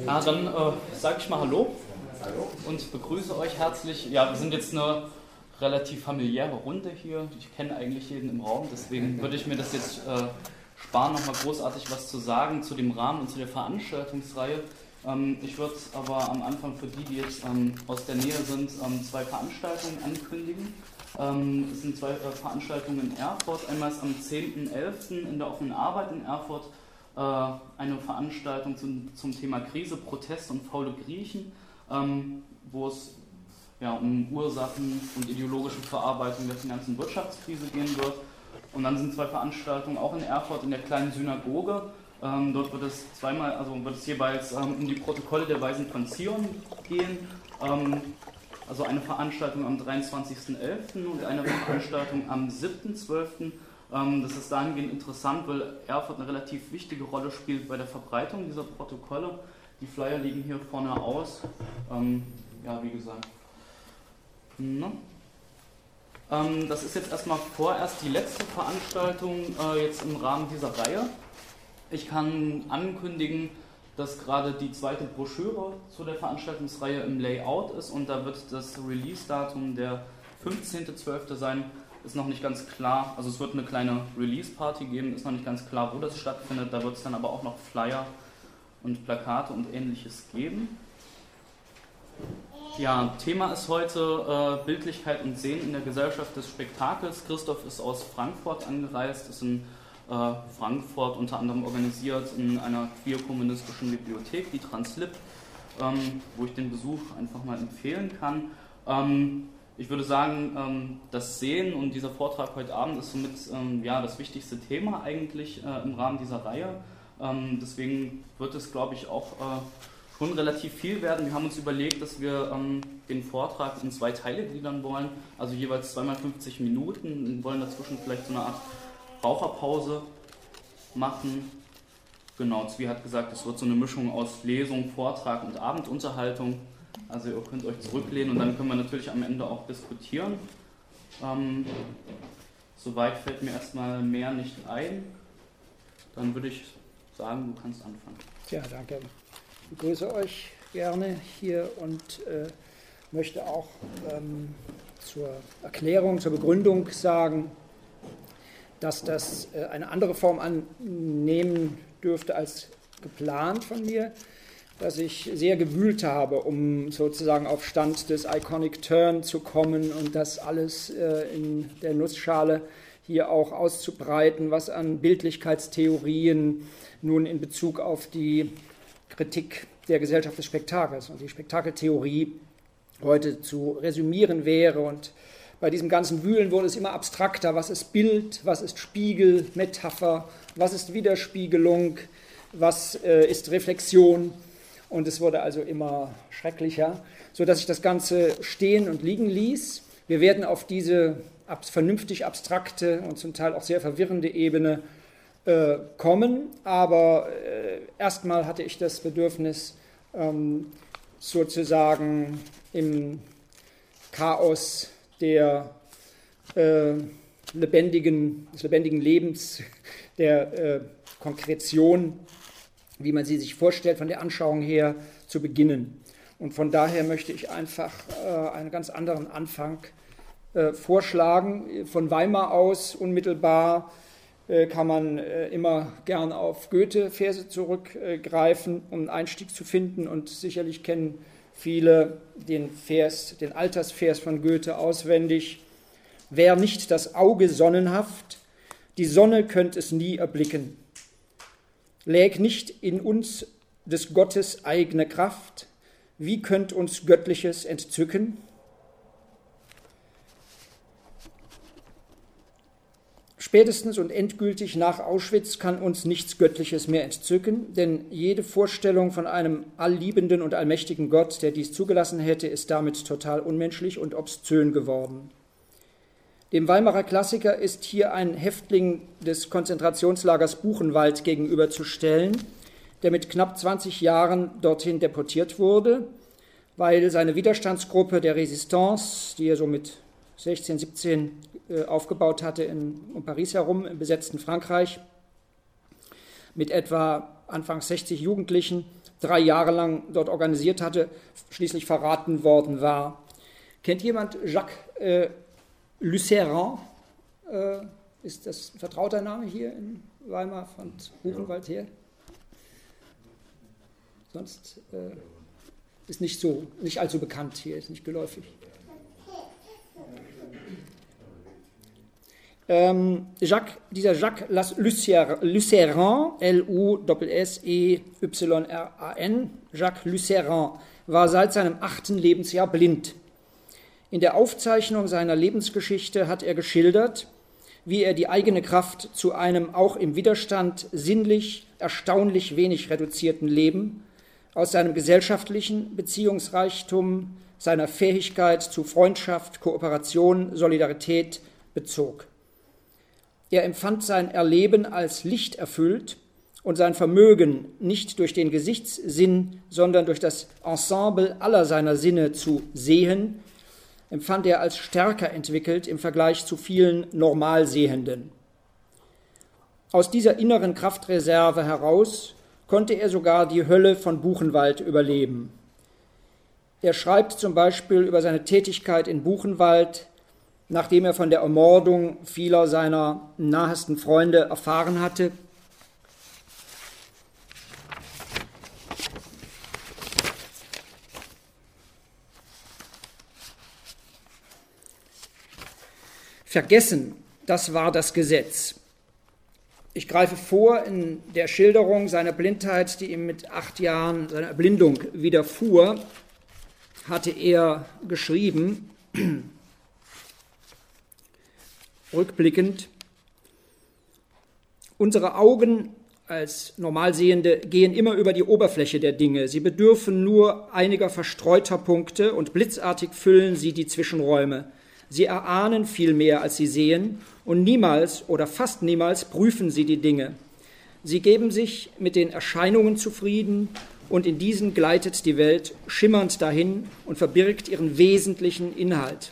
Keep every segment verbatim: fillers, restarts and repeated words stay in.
Ja, dann äh, sage ich mal Hallo. Hallo und begrüße euch herzlich. Ja, wir sind jetzt eine relativ familiäre Runde hier. Ich kenne eigentlich jeden im Raum, deswegen würde ich mir das jetzt äh, sparen, nochmal großartig was zu sagen zu dem Rahmen und zu der Veranstaltungsreihe. Ähm, ich würde aber am Anfang für die, die jetzt ähm, aus der Nähe sind, ähm, zwei Veranstaltungen ankündigen. Ähm, es sind zwei äh, Veranstaltungen in Erfurt. Einmal ist am zehnten elften in der offenen Arbeit in Erfurt äh, eine Veranstaltung zum, zum Thema Krise, Protest und faule Griechen, ähm, wo es ja, um Ursachen und ideologische Verarbeitung der ganzen Wirtschaftskrise gehen wird. Und dann sind zwei Veranstaltungen auch in Erfurt in der kleinen Synagoge. Ähm, dort wird es zweimal, also wird es jeweils ähm, um die Protokolle der Weisen von Zion gehen. Ähm, also eine Veranstaltung am dreiundzwanzigsten elften und eine Veranstaltung am siebten zwölften Ähm, das ist dahingehend interessant, weil Erfurt eine relativ wichtige Rolle spielt bei der Verbreitung dieser Protokolle. Die Flyer liegen hier vorne aus. Ähm, ja, wie gesagt. Ne? Ähm, das ist jetzt erstmal vorerst die letzte Veranstaltung äh, jetzt im Rahmen dieser Reihe. Ich kann ankündigen, dass gerade die zweite Broschüre zu der Veranstaltungsreihe im Layout ist und da wird das Release-Datum der fünfzehnten zwölften sein. Ist noch nicht ganz klar, also es wird eine kleine Release-Party geben, ist noch nicht ganz klar, wo das stattfindet. Da wird es dann aber auch noch Flyer und Plakate und Ähnliches geben. Ja, Thema ist heute äh, Bildlichkeit und Sehen in der Gesellschaft des Spektakels. Christoph ist aus Frankfurt angereist, ist in äh, Frankfurt unter anderem organisiert in einer queer-kommunistischen Bibliothek, die Translib, ähm, wo ich den Besuch einfach mal empfehlen kann. Ähm, ich würde sagen, ähm, das Sehen und dieser Vortrag heute Abend ist somit ähm, ja, das wichtigste Thema eigentlich äh, im Rahmen dieser Reihe. Ähm, deswegen wird es, glaube ich, auch äh, schon relativ viel werden. Wir haben uns überlegt, dass wir ähm, den Vortrag in zwei Teile gliedern wollen, also jeweils zweimal fünfzig Minuten. Wir wollen dazwischen vielleicht so eine Art Raucherpause machen. Genau, Zvi hat gesagt, es wird so eine Mischung aus Lesung, Vortrag und Abendunterhaltung. Also ihr könnt euch zurücklehnen und dann können wir natürlich am Ende auch diskutieren. Ähm, soweit fällt mir erstmal mehr nicht ein. Dann würde ich sagen, du kannst anfangen. Ja, danke. Ich begrüße euch gerne hier und äh, möchte auch ähm, zur Erklärung, zur Begründung sagen, dass das äh, eine andere Form annehmen dürfte als geplant von mir, dass ich sehr gewühlt habe, um sozusagen auf Stand des Iconic Turn zu kommen und das alles äh, in der Nussschale hier auch auszubreiten, was an Bildlichkeitstheorien nun in Bezug auf die Kritik der Gesellschaft des Spektakels und die Spektakeltheorie heute zu resümieren wäre. Und bei diesem ganzen Wühlen wurde es immer abstrakter. Was ist Bild, was ist Spiegel, Metapher, was ist Widerspiegelung, was äh, ist Reflexion? Und es wurde also immer schrecklicher, sodass ich das Ganze stehen und liegen ließ. Wir werden auf diese ab, vernünftig abstrakte und zum Teil auch sehr verwirrende Ebene äh, kommen, aber äh, erstmal hatte ich das Bedürfnis, ähm, sozusagen im Chaos der äh, lebendigen, des lebendigen Lebens, der äh, Konkretion, wie man sie sich vorstellt, von der Anschauung her zu beginnen. Und von daher möchte ich einfach äh, einen ganz anderen Anfang äh, vorschlagen. Von Weimar aus unmittelbar äh, kann man äh, immer gern auf Goethe-Verse zurückgreifen, um einen Einstieg zu finden. Und sicherlich kennen viele den Vers, den Altersvers von Goethe auswendig. Wär nicht das Auge sonnenhaft, die Sonne könnt es nie erblicken. Läg nicht in uns des Gottes eigene Kraft, wie könnt uns Göttliches entzücken? Spätestens und endgültig nach Auschwitz kann uns nichts Göttliches mehr entzücken, denn jede Vorstellung von einem allliebenden und allmächtigen Gott, der dies zugelassen hätte, ist damit total unmenschlich und obszön geworden. Dem Weimarer Klassiker ist hier ein Häftling des Konzentrationslagers Buchenwald gegenüberzustellen, der mit knapp zwanzig Jahren dorthin deportiert wurde, weil seine Widerstandsgruppe der Resistance, die er so mit sechzehn, siebzehn äh, aufgebaut hatte in, um Paris herum, im besetzten Frankreich, mit etwa anfangs sechzig Jugendlichen drei Jahre lang dort organisiert hatte, schließlich verraten worden war. Kennt jemand Jacques äh, Lucéran? Äh, ist das ein vertrauter Name hier in Weimar von Buchenwald her? Sonst äh, ist nicht so, nicht allzu bekannt hier, ist nicht geläufig. Ähm, Jacques, dieser Jacques Lucéran, L U S S E Y R A N, Jacques Lucéran, war seit seinem achten Lebensjahr blind. In der Aufzeichnung seiner Lebensgeschichte hat er geschildert, wie er die eigene Kraft zu einem auch im Widerstand sinnlich erstaunlich wenig reduzierten Leben aus seinem gesellschaftlichen Beziehungsreichtum, seiner Fähigkeit zu Freundschaft, Kooperation, Solidarität bezog. Er empfand sein Erleben als lichterfüllt und sein Vermögen nicht durch den Gesichtssinn, sondern durch das Ensemble aller seiner Sinne zu sehen, empfand er als stärker entwickelt im Vergleich zu vielen Normalsehenden. Aus dieser inneren Kraftreserve heraus konnte er sogar die Hölle von Buchenwald überleben. Er schreibt zum Beispiel über seine Tätigkeit in Buchenwald, nachdem er von der Ermordung vieler seiner nahesten Freunde erfahren hatte. Vergessen, das war das Gesetz. Ich greife vor in der Schilderung seiner Blindheit, die ihm mit acht Jahren seiner Erblindung widerfuhr, hatte er geschrieben, rückblickend: Unsere Augen als Normalsehende gehen immer über die Oberfläche der Dinge. Sie bedürfen nur einiger verstreuter Punkte und blitzartig füllen sie die Zwischenräume. Sie erahnen viel mehr, als sie sehen, und niemals oder fast niemals prüfen sie die Dinge. Sie geben sich mit den Erscheinungen zufrieden, und in diesen gleitet die Welt schimmernd dahin und verbirgt ihren wesentlichen Inhalt.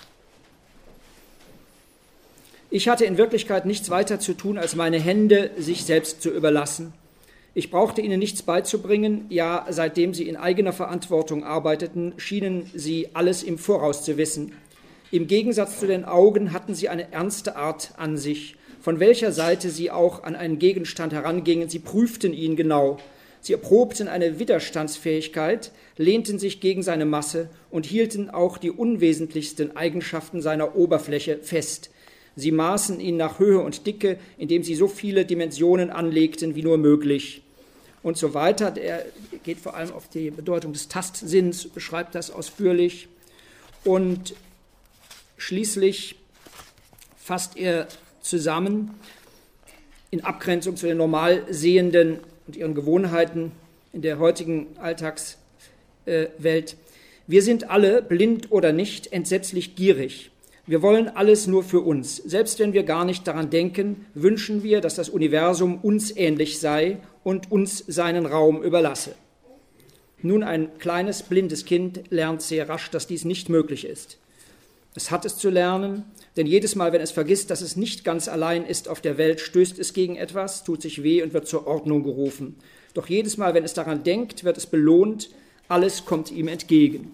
Ich hatte in Wirklichkeit nichts weiter zu tun, als meine Hände sich selbst zu überlassen. Ich brauchte ihnen nichts beizubringen, ja, seitdem sie in eigener Verantwortung arbeiteten, schienen sie alles im Voraus zu wissen. Im Gegensatz zu den Augen hatten sie eine ernste Art an sich, von welcher Seite sie auch an einen Gegenstand herangingen. Sie prüften ihn genau. Sie erprobten eine Widerstandsfähigkeit, lehnten sich gegen seine Masse und hielten auch die unwesentlichsten Eigenschaften seiner Oberfläche fest. Sie maßen ihn nach Höhe und Dicke, indem sie so viele Dimensionen anlegten wie nur möglich. Und so weiter. Er geht vor allem auf die Bedeutung des Tastsinns, beschreibt das ausführlich. Und schließlich fasst er zusammen, in Abgrenzung zu den Normalsehenden und ihren Gewohnheiten in der heutigen Alltagswelt: Wir sind alle, blind oder nicht, entsetzlich gierig. Wir wollen alles nur für uns. Selbst wenn wir gar nicht daran denken, wünschen wir, dass das Universum uns ähnlich sei und uns seinen Raum überlasse. Nun, ein kleines, blindes Kind lernt sehr rasch, dass dies nicht möglich ist. Es hat es zu lernen, denn jedes Mal, wenn es vergisst, dass es nicht ganz allein ist auf der Welt, stößt es gegen etwas, tut sich weh und wird zur Ordnung gerufen. Doch jedes Mal, wenn es daran denkt, wird es belohnt, alles kommt ihm entgegen.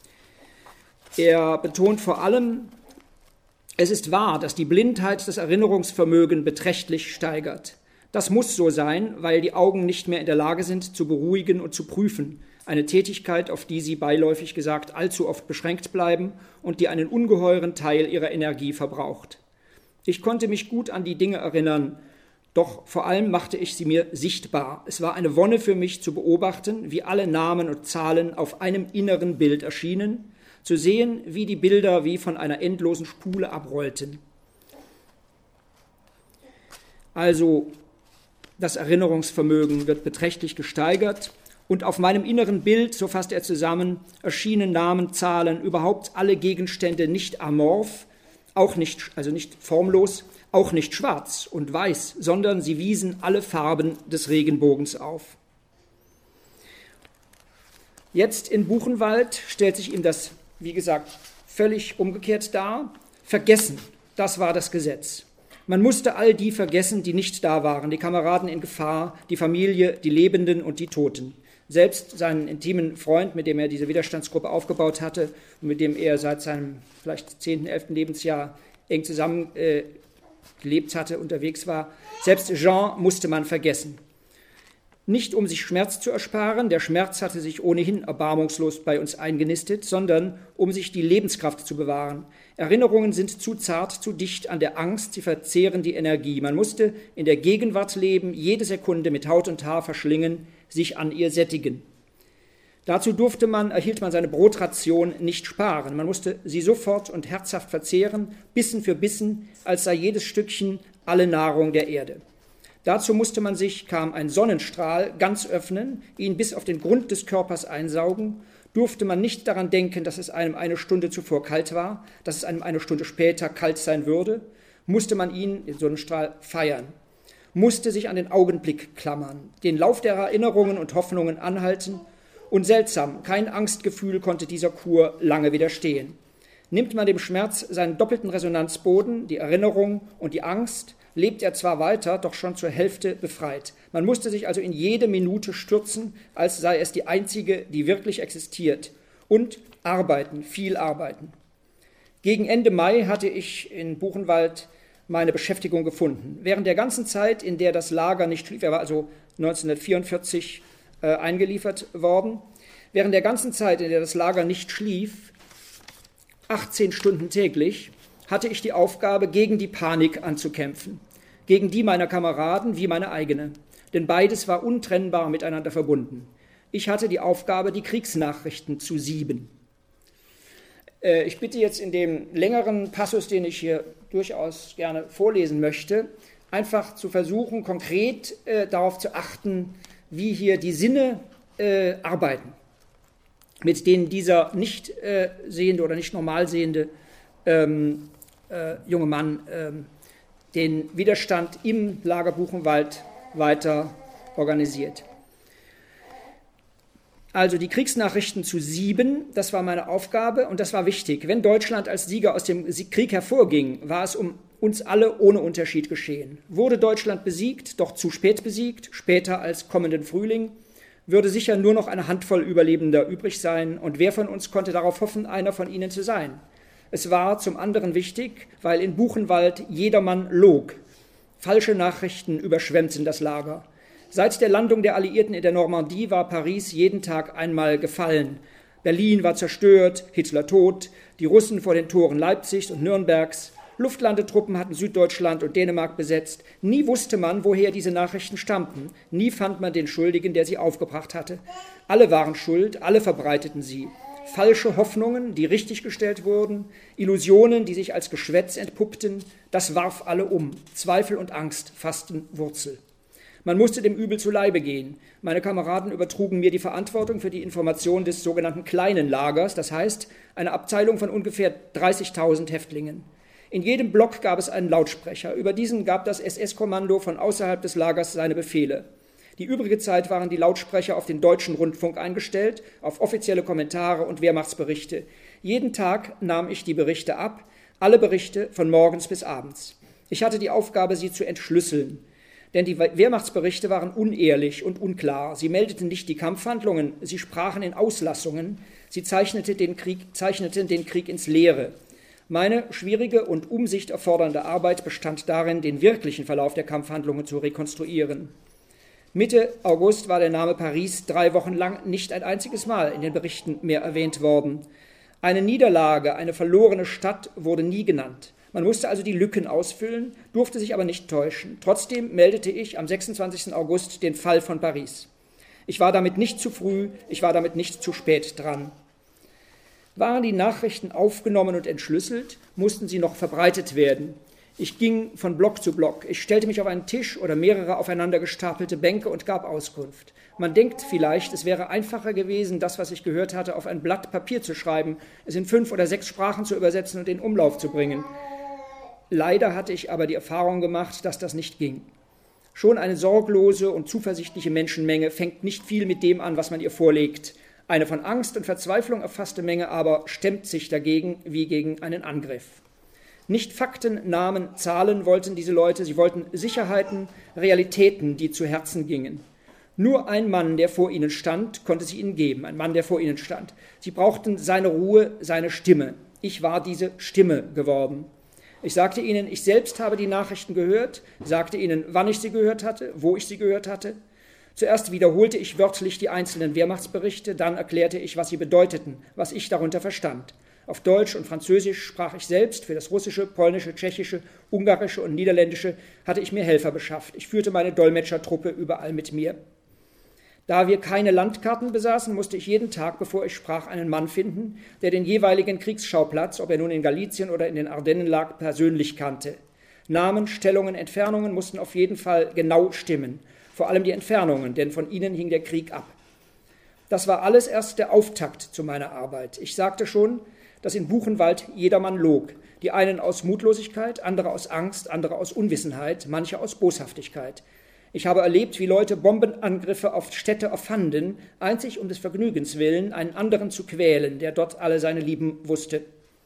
Er betont vor allem, es ist wahr, dass die Blindheit das Erinnerungsvermögen beträchtlich steigert. Das muss so sein, weil die Augen nicht mehr in der Lage sind, zu beruhigen und zu prüfen. Eine Tätigkeit, auf die sie beiläufig gesagt allzu oft beschränkt bleiben und die einen ungeheuren Teil ihrer Energie verbraucht. Ich konnte mich gut an die Dinge erinnern, doch vor allem machte ich sie mir sichtbar. Es war eine Wonne für mich zu beobachten, wie alle Namen und Zahlen auf einem inneren Bild erschienen, zu sehen, wie die Bilder wie von einer endlosen Spule abrollten. Also das Erinnerungsvermögen wird beträchtlich gesteigert. Und auf meinem inneren Bild, so fasst er zusammen, erschienen Namen, Zahlen, überhaupt alle Gegenstände nicht amorph, auch nicht, also nicht formlos, auch nicht schwarz und weiß, sondern sie wiesen alle Farben des Regenbogens auf. Jetzt in Buchenwald stellt sich ihm das, wie gesagt, völlig umgekehrt dar. Vergessen, das war das Gesetz. Man musste all die vergessen, die nicht da waren, die Kameraden in Gefahr, die Familie, die Lebenden und die Toten. Selbst seinen intimen Freund, mit dem er diese Widerstandsgruppe aufgebaut hatte und mit dem er seit seinem vielleicht zehnten, elften Lebensjahr eng zusammen äh, gelebt hatte, unterwegs war, selbst Jean musste man vergessen. Nicht um sich Schmerz zu ersparen, der Schmerz hatte sich ohnehin erbarmungslos bei uns eingenistet, sondern um sich die Lebenskraft zu bewahren. Erinnerungen sind zu zart, zu dicht an der Angst, sie verzehren die Energie. Man musste in der Gegenwart leben, jede Sekunde mit Haut und Haar verschlingen, sich an ihr sättigen. Dazu durfte man, erhielt man seine Brotration nicht sparen. Man musste sie sofort und herzhaft verzehren, Bissen für Bissen, als sei jedes Stückchen alle Nahrung der Erde. Dazu musste man sich, kam ein Sonnenstrahl, ganz öffnen, ihn bis auf den Grund des Körpers einsaugen, durfte man nicht daran denken, dass es einem eine Stunde zuvor kalt war, dass es einem eine Stunde später kalt sein würde, musste man ihn, den Sonnenstrahl, feiern, musste sich an den Augenblick klammern, den Lauf der Erinnerungen und Hoffnungen anhalten, und seltsam, kein Angstgefühl konnte dieser Kur lange widerstehen. Nimmt man dem Schmerz seinen doppelten Resonanzboden, die Erinnerung und die Angst, lebt er zwar weiter, doch schon zur Hälfte befreit. Man musste sich also in jede Minute stürzen, als sei es die einzige, die wirklich existiert. Und arbeiten, viel arbeiten. Gegen Ende Mai hatte ich in Buchenwald meine Beschäftigung gefunden. Während der ganzen Zeit, in der das Lager nicht schlief, er war also neunzehnhundertvierundvierzig äh, eingeliefert worden, während der ganzen Zeit, in der das Lager nicht schlief, achtzehn Stunden täglich, hatte ich die Aufgabe, gegen die Panik anzukämpfen, gegen die meiner Kameraden wie meine eigene, denn beides war untrennbar miteinander verbunden. Ich hatte die Aufgabe, die Kriegsnachrichten zu sieben. Äh, ich bitte jetzt in dem längeren Passus, den ich hier durchaus gerne vorlesen möchte, einfach zu versuchen, konkret äh, darauf zu achten, wie hier die Sinne äh, arbeiten, mit denen dieser nicht äh, sehende oder nicht normal sehende ähm, äh, junge Mann ähm, den Widerstand im Lager Buchenwald weiter organisiert. Also die Kriegsnachrichten zu sieben, das war meine Aufgabe und das war wichtig. Wenn Deutschland als Sieger aus dem Krieg hervorging, war es um uns alle ohne Unterschied geschehen. Wurde Deutschland besiegt, doch zu spät besiegt, später als kommenden Frühling, würde sicher nur noch eine Handvoll Überlebender übrig sein und wer von uns konnte darauf hoffen, einer von ihnen zu sein? Es war zum anderen wichtig, weil in Buchenwald jedermann log. Falsche Nachrichten überschwemmten das Lager. Seit der Landung der Alliierten in der Normandie war Paris jeden Tag einmal gefallen. Berlin war zerstört, Hitler tot, die Russen vor den Toren Leipzigs und Nürnbergs. Luftlandetruppen hatten Süddeutschland und Dänemark besetzt. Nie wusste man, woher diese Nachrichten stammten. Nie fand man den Schuldigen, der sie aufgebracht hatte. Alle waren schuld, alle verbreiteten sie. Falsche Hoffnungen, die richtiggestellt wurden, Illusionen, die sich als Geschwätz entpuppten, das warf alle um. Zweifel und Angst fassten Wurzel. Man musste dem Übel zu Leibe gehen. Meine Kameraden übertrugen mir die Verantwortung für die Information des sogenannten kleinen Lagers, das heißt eine Abteilung von ungefähr dreißigtausend Häftlingen. In jedem Block gab es einen Lautsprecher. Über diesen gab das S S-Kommando von außerhalb des Lagers seine Befehle. Die übrige Zeit waren die Lautsprecher auf den deutschen Rundfunk eingestellt, auf offizielle Kommentare und Wehrmachtsberichte. Jeden Tag nahm ich die Berichte ab, alle Berichte von morgens bis abends. Ich hatte die Aufgabe, sie zu entschlüsseln. Denn die Wehrmachtsberichte waren unehrlich und unklar. Sie meldeten nicht die Kampfhandlungen, sie sprachen in Auslassungen, sie zeichneten den Krieg, zeichneten den Krieg ins Leere. Meine schwierige und Umsicht erfordernde Arbeit bestand darin, den wirklichen Verlauf der Kampfhandlungen zu rekonstruieren. Mitte August war der Name Paris drei Wochen lang nicht ein einziges Mal in den Berichten mehr erwähnt worden. Eine Niederlage, eine verlorene Stadt wurde nie genannt. Man musste also die Lücken ausfüllen, durfte sich aber nicht täuschen. Trotzdem meldete ich am sechsundzwanzigsten August den Fall von Paris. Ich war damit nicht zu früh, ich war damit nicht zu spät dran. Waren die Nachrichten aufgenommen und entschlüsselt, mussten sie noch verbreitet werden. Ich ging von Block zu Block. Ich stellte mich auf einen Tisch oder mehrere aufeinander gestapelte Bänke und gab Auskunft. Man denkt vielleicht, es wäre einfacher gewesen, das, was ich gehört hatte, auf ein Blatt Papier zu schreiben, es in fünf oder sechs Sprachen zu übersetzen und in Umlauf zu bringen. Leider hatte ich aber die Erfahrung gemacht, dass das nicht ging. Schon eine sorglose und zuversichtliche Menschenmenge fängt nicht viel mit dem an, was man ihr vorlegt. Eine von Angst und Verzweiflung erfasste Menge aber stemmt sich dagegen wie gegen einen Angriff. Nicht Fakten, Namen, Zahlen wollten diese Leute, sie wollten Sicherheiten, Realitäten, die zu Herzen gingen. Nur ein Mann, der vor ihnen stand, konnte sie ihnen geben, ein Mann, der vor ihnen stand. Sie brauchten seine Ruhe, seine Stimme. Ich war diese Stimme geworden. Ich sagte ihnen, ich selbst habe die Nachrichten gehört, sagte ihnen, wann ich sie gehört hatte, wo ich sie gehört hatte. Zuerst wiederholte ich wörtlich die einzelnen Wehrmachtsberichte, dann erklärte ich, was sie bedeuteten, was ich darunter verstand. Auf Deutsch und Französisch sprach ich selbst, für das Russische, Polnische, Tschechische, Ungarische und Niederländische hatte ich mir Helfer beschafft. Ich führte meine Dolmetschertruppe überall mit mir. Da wir keine Landkarten besaßen, musste ich jeden Tag, bevor ich sprach, einen Mann finden, der den jeweiligen Kriegsschauplatz, ob er nun in Galizien oder in den Ardennen lag, persönlich kannte. Namen, Stellungen, Entfernungen mussten auf jeden Fall genau stimmen, vor allem die Entfernungen, denn von ihnen hing der Krieg ab. Das war alles erst der Auftakt zu meiner Arbeit. Ich sagte schon, dass in Buchenwald jedermann log, die einen aus Mutlosigkeit, andere aus Angst, andere aus Unwissenheit, manche aus Boshaftigkeit. Ich habe erlebt, wie Leute Bombenangriffe auf Städte erfanden, einzig um des Vergnügens willen, einen anderen zu quälen, der dort alle seine Lieben wusste.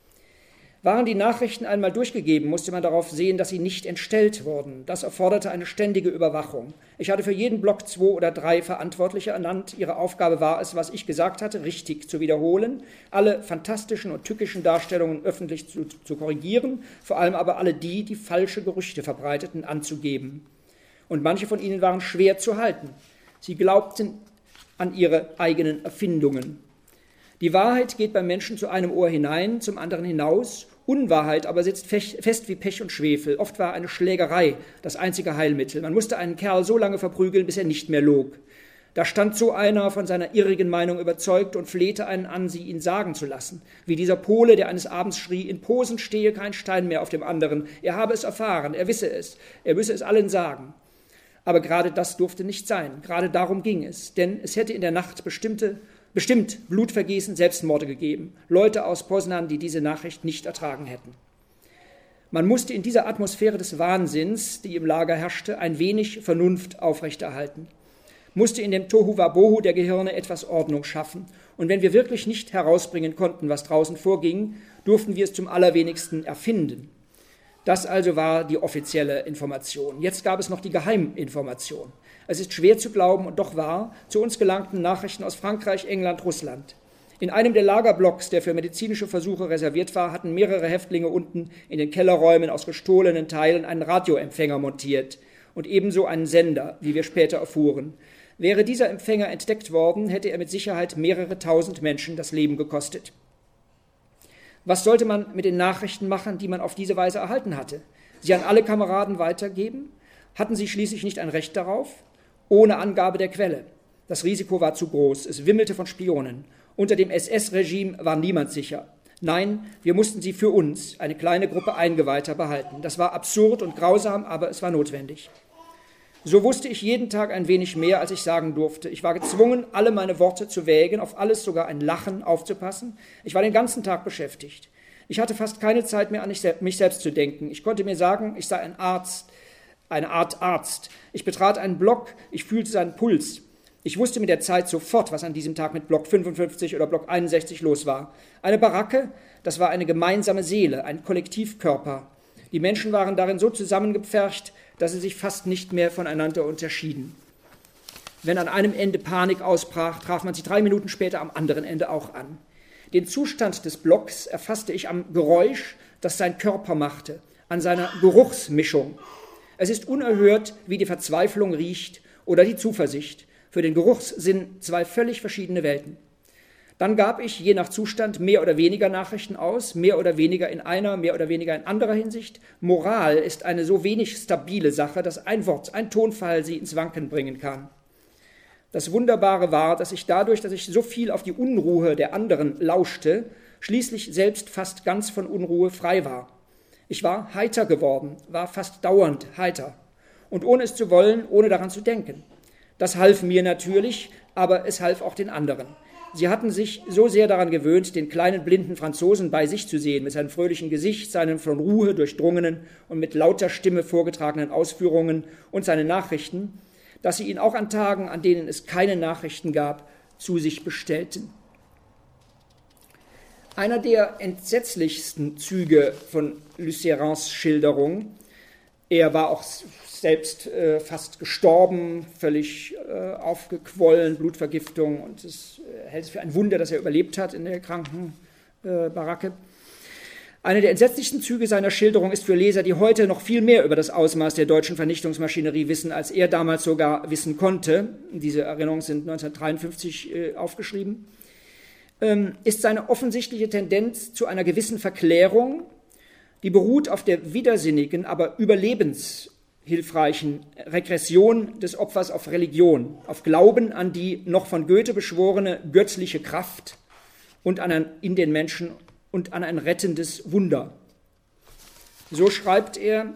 Waren die Nachrichten einmal durchgegeben, musste man darauf sehen, dass sie nicht entstellt wurden. Das erforderte eine ständige Überwachung. Ich hatte für jeden Block zwei oder drei Verantwortliche ernannt. Ihre Aufgabe war es, was ich gesagt hatte, richtig zu wiederholen, alle fantastischen und tückischen Darstellungen öffentlich zu, zu korrigieren, vor allem aber alle die, die falsche Gerüchte verbreiteten, anzugeben. Und manche von ihnen waren schwer zu halten. Sie glaubten an ihre eigenen Erfindungen. Die Wahrheit geht beim Menschen zu einem Ohr hinein, zum anderen hinaus. Unwahrheit aber sitzt fest wie Pech und Schwefel. Oft war eine Schlägerei das einzige Heilmittel. Man musste einen Kerl so lange verprügeln, bis er nicht mehr log. Da stand so einer von seiner irrigen Meinung überzeugt und flehte einen an, sie ihn sagen zu lassen. Wie dieser Pole, der eines Abends schrie, in Posen stehe kein Stein mehr auf dem anderen. Er habe es erfahren, er wisse es, er müsse es allen sagen. Aber gerade das durfte nicht sein. Gerade darum ging es. Denn es hätte in der Nacht bestimmte Bestimmt Blutvergießen, Selbstmorde gegeben. Leute aus Poznan, die diese Nachricht nicht ertragen hätten. Man musste in dieser Atmosphäre des Wahnsinns, die im Lager herrschte, ein wenig Vernunft aufrechterhalten. Musste in dem Tohuwabohu der Gehirne etwas Ordnung schaffen. Und wenn wir wirklich nicht herausbringen konnten, was draußen vorging, durften wir es zum allerwenigsten erfinden. Das also war die offizielle Information. Jetzt gab es noch die Geheiminformation. Es ist schwer zu glauben und doch wahr, zu uns gelangten Nachrichten aus Frankreich, England, Russland. In einem der Lagerblocks, der für medizinische Versuche reserviert war, hatten mehrere Häftlinge unten in den Kellerräumen aus gestohlenen Teilen einen Radioempfänger montiert und ebenso einen Sender, wie wir später erfuhren. Wäre dieser Empfänger entdeckt worden, hätte er mit Sicherheit mehrere tausend Menschen das Leben gekostet. Was sollte man mit den Nachrichten machen, die man auf diese Weise erhalten hatte? Sie an alle Kameraden weitergeben? Hatten sie schließlich nicht ein Recht darauf? Ohne Angabe der Quelle. Das Risiko war zu groß. Es wimmelte von Spionen. Unter dem S S-Regime war niemand sicher. Nein, wir mussten sie für uns, eine kleine Gruppe Eingeweihter, behalten. Das war absurd und grausam, aber es war notwendig. So wusste ich jeden Tag ein wenig mehr, als ich sagen durfte. Ich war gezwungen, alle meine Worte zu wägen, auf alles, sogar ein Lachen, aufzupassen. Ich war den ganzen Tag beschäftigt. Ich hatte fast keine Zeit mehr, an mich selbst zu denken. Ich konnte mir sagen, ich sei ein Arzt, eine Art Arzt. Ich betrat einen Block, ich fühlte seinen Puls. Ich wusste mit der Zeit sofort, was an diesem Tag mit Block fünfundfünfzig oder Block einundsechzig los war. Eine Baracke, das war eine gemeinsame Seele, ein Kollektivkörper. Die Menschen waren darin so zusammengepfercht, dass sie sich fast nicht mehr voneinander unterschieden. Wenn an einem Ende Panik ausbrach, traf man sie drei Minuten später am anderen Ende auch an. Den Zustand des Blocks erfasste ich am Geräusch, das sein Körper machte, an seiner Geruchsmischung. Es ist unerhört, wie die Verzweiflung riecht oder die Zuversicht. Für den Geruchssinn zwei völlig verschiedene Welten. Dann gab ich je nach Zustand mehr oder weniger Nachrichten aus, mehr oder weniger in einer, mehr oder weniger in anderer Hinsicht. Moral ist eine so wenig stabile Sache, dass ein Wort, ein Tonfall sie ins Wanken bringen kann. Das Wunderbare war, dass ich dadurch, dass ich so viel auf die Unruhe der anderen lauschte, schließlich selbst fast ganz von Unruhe frei war. Ich war heiter geworden, war fast dauernd heiter. Und ohne es zu wollen, ohne daran zu denken. Das half mir natürlich, aber es half auch den anderen. Sie hatten sich so sehr daran gewöhnt, den kleinen blinden Franzosen bei sich zu sehen, mit seinem fröhlichen Gesicht, seinen von Ruhe durchdrungenen und mit lauter Stimme vorgetragenen Ausführungen und seinen Nachrichten, dass sie ihn auch an Tagen, an denen es keine Nachrichten gab, zu sich bestellten. Einer der entsetzlichsten Züge von Lucérans Schilderung, er war auch selbst äh, fast gestorben, völlig äh, aufgequollen, Blutvergiftung, und es äh, hält es für ein Wunder, dass er überlebt hat in der Krankenbaracke. Äh, Einer der entsetzlichsten Züge seiner Schilderung ist für Leser, die heute noch viel mehr über das Ausmaß der deutschen Vernichtungsmaschinerie wissen, als er damals sogar wissen konnte. Diese Erinnerungen sind neunzehnhundertdreiundfünfzig äh, aufgeschrieben. Ähm, ist seine offensichtliche Tendenz zu einer gewissen Verklärung, die beruht auf der widersinnigen, aber überlebenshilfreichen Regression des Opfers auf Religion, auf Glauben an die noch von Goethe beschworene göttliche Kraft und an ein, in den Menschen und an ein rettendes Wunder. So schreibt er: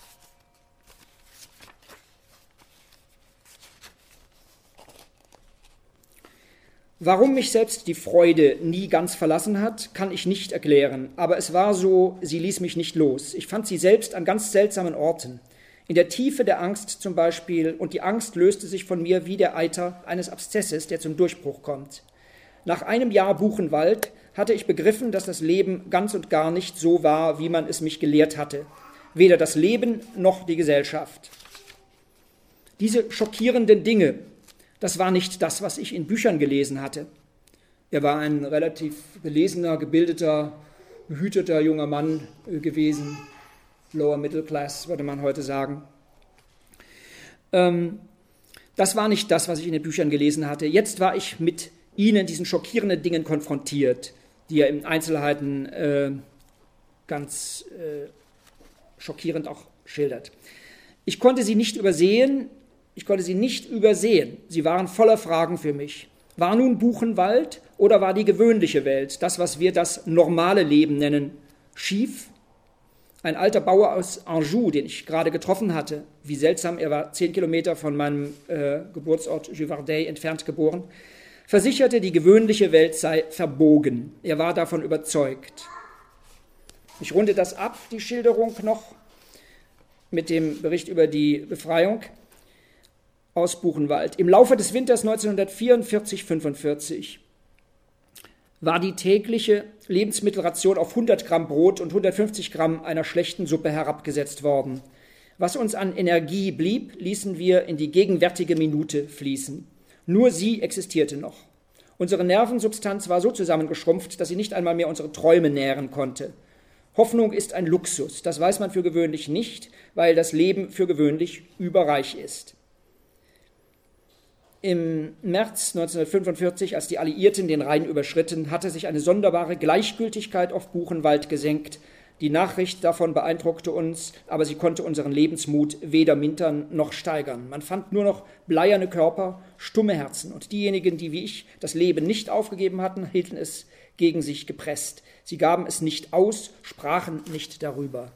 Warum mich selbst die Freude nie ganz verlassen hat, kann ich nicht erklären, aber es war so, sie ließ mich nicht los. Ich fand sie selbst an ganz seltsamen Orten, in der Tiefe der Angst zum Beispiel, und die Angst löste sich von mir wie der Eiter eines Abszesses, der zum Durchbruch kommt. Nach einem Jahr Buchenwald hatte ich begriffen, dass das Leben ganz und gar nicht so war, wie man es mich gelehrt hatte, weder das Leben noch die Gesellschaft. Diese schockierenden Dinge, das war nicht das, was ich in Büchern gelesen hatte. Er war ein relativ belesener, gebildeter, behüteter junger Mann gewesen, Lower Middle Class, würde man heute sagen. Ähm, das war nicht das, was ich in den Büchern gelesen hatte. Jetzt war ich mit ihnen, diesen schockierenden Dingen, konfrontiert, die er in Einzelheiten äh, ganz äh, schockierend auch schildert. Ich konnte sie nicht übersehen, Ich konnte sie nicht übersehen. Sie waren voller Fragen für mich. War nun Buchenwald oder war die gewöhnliche Welt, das, was wir das normale Leben nennen, schief? Ein alter Bauer aus Anjou, den ich gerade getroffen hatte, wie seltsam, er war zehn Kilometer von meinem äh, Geburtsort Juvardey entfernt geboren, versicherte, die gewöhnliche Welt sei verbogen. Er war davon überzeugt. Ich runde das ab, die Schilderung noch, mit dem Bericht über die Befreiung aus Buchenwald. Im Laufe des Winters neunzehnhundertvierundvierzig fünfundvierzig war die tägliche Lebensmittelration auf hundert Gramm Brot und hundertfünfzig Gramm einer schlechten Suppe herabgesetzt worden. Was uns an Energie blieb, ließen wir in die gegenwärtige Minute fließen. Nur sie existierte noch. Unsere Nervensubstanz war so zusammengeschrumpft, dass sie nicht einmal mehr unsere Träume nähren konnte. Hoffnung ist ein Luxus. Das weiß man für gewöhnlich nicht, weil das Leben für gewöhnlich überreich ist. Im März neunzehnhundertfünfundvierzig, als die Alliierten den Rhein überschritten, hatte sich eine sonderbare Gleichgültigkeit auf Buchenwald gesenkt. Die Nachricht davon beeindruckte uns, aber sie konnte unseren Lebensmut weder mintern noch steigern. Man fand nur noch bleierne Körper, stumme Herzen. Und diejenigen, die wie ich das Leben nicht aufgegeben hatten, hielten es gegen sich gepresst. Sie gaben es nicht aus, sprachen nicht darüber.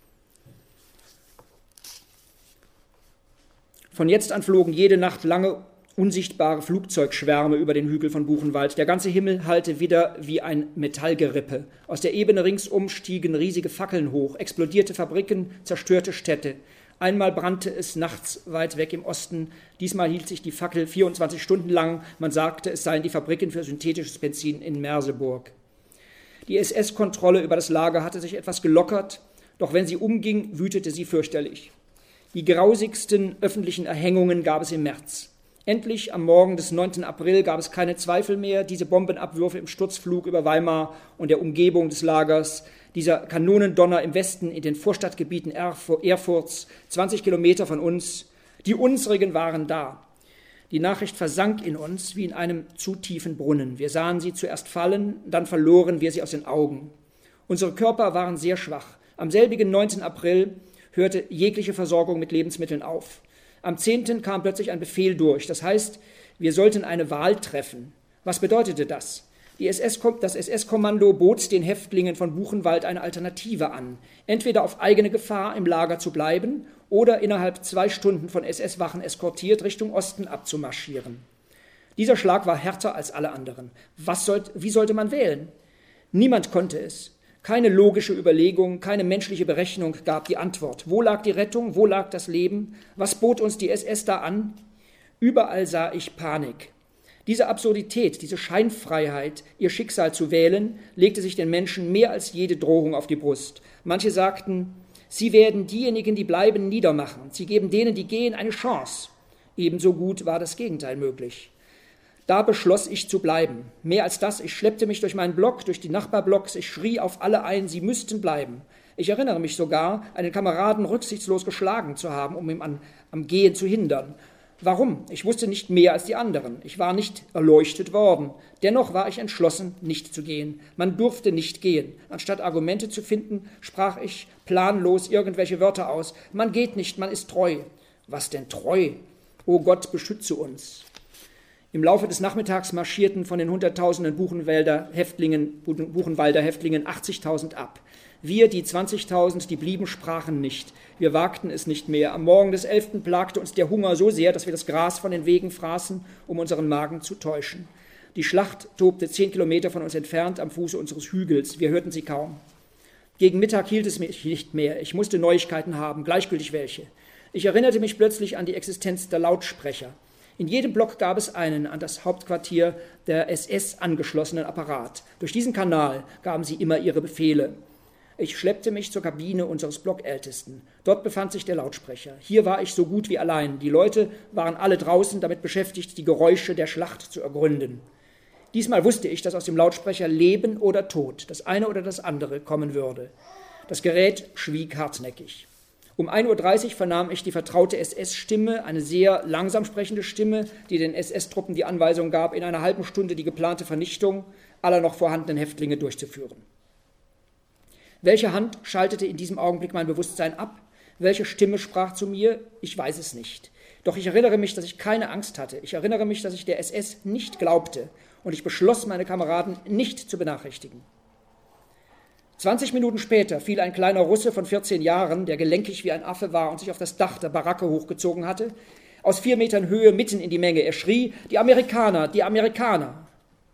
Von jetzt an flogen jede Nacht lange unsichtbare Flugzeugschwärme über den Hügel von Buchenwald. Der ganze Himmel hallte wieder wie ein Metallgerippe. Aus der Ebene ringsum stiegen riesige Fackeln hoch, explodierte Fabriken, zerstörte Städte. Einmal brannte es nachts weit weg im Osten. Diesmal hielt sich die Fackel vierundzwanzig Stunden lang. Man sagte, es seien die Fabriken für synthetisches Benzin in Merseburg. Die S S-Kontrolle über das Lager hatte sich etwas gelockert, doch wenn sie umging, wütete sie fürchterlich. Die grausigsten öffentlichen Erhängungen gab es im März. Endlich am Morgen des neunten April gab es keine Zweifel mehr. Diese Bombenabwürfe im Sturzflug über Weimar und der Umgebung des Lagers, dieser Kanonendonner im Westen in den Vorstadtgebieten Erfurts, zwanzig Kilometer von uns, die unsrigen waren da. Die Nachricht versank in uns wie in einem zu tiefen Brunnen. Wir sahen sie zuerst fallen, dann verloren wir sie aus den Augen. Unsere Körper waren sehr schwach. Am selbigen neunten April hörte jegliche Versorgung mit Lebensmitteln auf. Am zehnten kam plötzlich ein Befehl durch. Das heißt, wir sollten eine Wahl treffen. Was bedeutete das? Die S S, das S S-Kommando bot den Häftlingen von Buchenwald eine Alternative an. Entweder auf eigene Gefahr im Lager zu bleiben oder innerhalb zwei Stunden von S S-Wachen eskortiert Richtung Osten abzumarschieren. Dieser Schlag war härter als alle anderen. Was sollt, wie sollte man wählen? Niemand konnte es. Keine logische Überlegung, keine menschliche Berechnung gab die Antwort. Wo lag die Rettung? Wo lag das Leben? Was bot uns die S S da an? Überall sah ich Panik. Diese Absurdität, diese Scheinfreiheit, ihr Schicksal zu wählen, legte sich den Menschen mehr als jede Drohung auf die Brust. Manche sagten, sie werden diejenigen, die bleiben, niedermachen. Sie geben denen, die gehen, eine Chance. Ebenso gut war das Gegenteil möglich. Da beschloss ich zu bleiben. Mehr als das, ich schleppte mich durch meinen Block, durch die Nachbarblocks, ich schrie auf alle ein, sie müssten bleiben. Ich erinnere mich sogar, einen Kameraden rücksichtslos geschlagen zu haben, um ihn an, am Gehen zu hindern. Warum? Ich wusste nicht mehr als die anderen. Ich war nicht erleuchtet worden. Dennoch war ich entschlossen, nicht zu gehen. Man durfte nicht gehen. Anstatt Argumente zu finden, sprach ich planlos irgendwelche Wörter aus. Man geht nicht, man ist treu. Was denn treu? O Gott, beschütze uns. Im Laufe des Nachmittags marschierten von den hunderttausenden Buchenwälder Häftlingen, Buchenwalder Häftlingen achtzigtausend ab. Wir, die zwanzigtausend, die blieben, sprachen nicht. Wir wagten es nicht mehr. Am Morgen des elften plagte uns der Hunger so sehr, dass wir das Gras von den Wegen fraßen, um unseren Magen zu täuschen. Die Schlacht tobte zehn Kilometer von uns entfernt am Fuße unseres Hügels. Wir hörten sie kaum. Gegen Mittag hielt es mich nicht mehr. Ich musste Neuigkeiten haben, gleichgültig welche. Ich erinnerte mich plötzlich an die Existenz der Lautsprecher. In jedem Block gab es einen an das Hauptquartier der S S angeschlossenen Apparat. Durch diesen Kanal gaben sie immer ihre Befehle. Ich schleppte mich zur Kabine unseres Blockältesten. Dort befand sich der Lautsprecher. Hier war ich so gut wie allein. Die Leute waren alle draußen damit beschäftigt, die Geräusche der Schlacht zu ergründen. Diesmal wusste ich, dass aus dem Lautsprecher Leben oder Tod, das eine oder das andere, kommen würde. Das Gerät schwieg hartnäckig. Um ein Uhr dreißig vernahm ich die vertraute S S-Stimme, eine sehr langsam sprechende Stimme, die den S S-Truppen die Anweisung gab, in einer halben Stunde die geplante Vernichtung aller noch vorhandenen Häftlinge durchzuführen. Welche Hand schaltete in diesem Augenblick mein Bewusstsein ab? Welche Stimme sprach zu mir? Ich weiß es nicht. Doch ich erinnere mich, dass ich keine Angst hatte. Ich erinnere mich, dass ich der S S nicht glaubte. Und ich beschloss, meine Kameraden nicht zu benachrichtigen. Zwanzig Minuten später fiel ein kleiner Russe von vierzehn Jahren, der gelenkig wie ein Affe war und sich auf das Dach der Baracke hochgezogen hatte, aus vier Metern Höhe mitten in die Menge. Er schrie, die Amerikaner, die Amerikaner.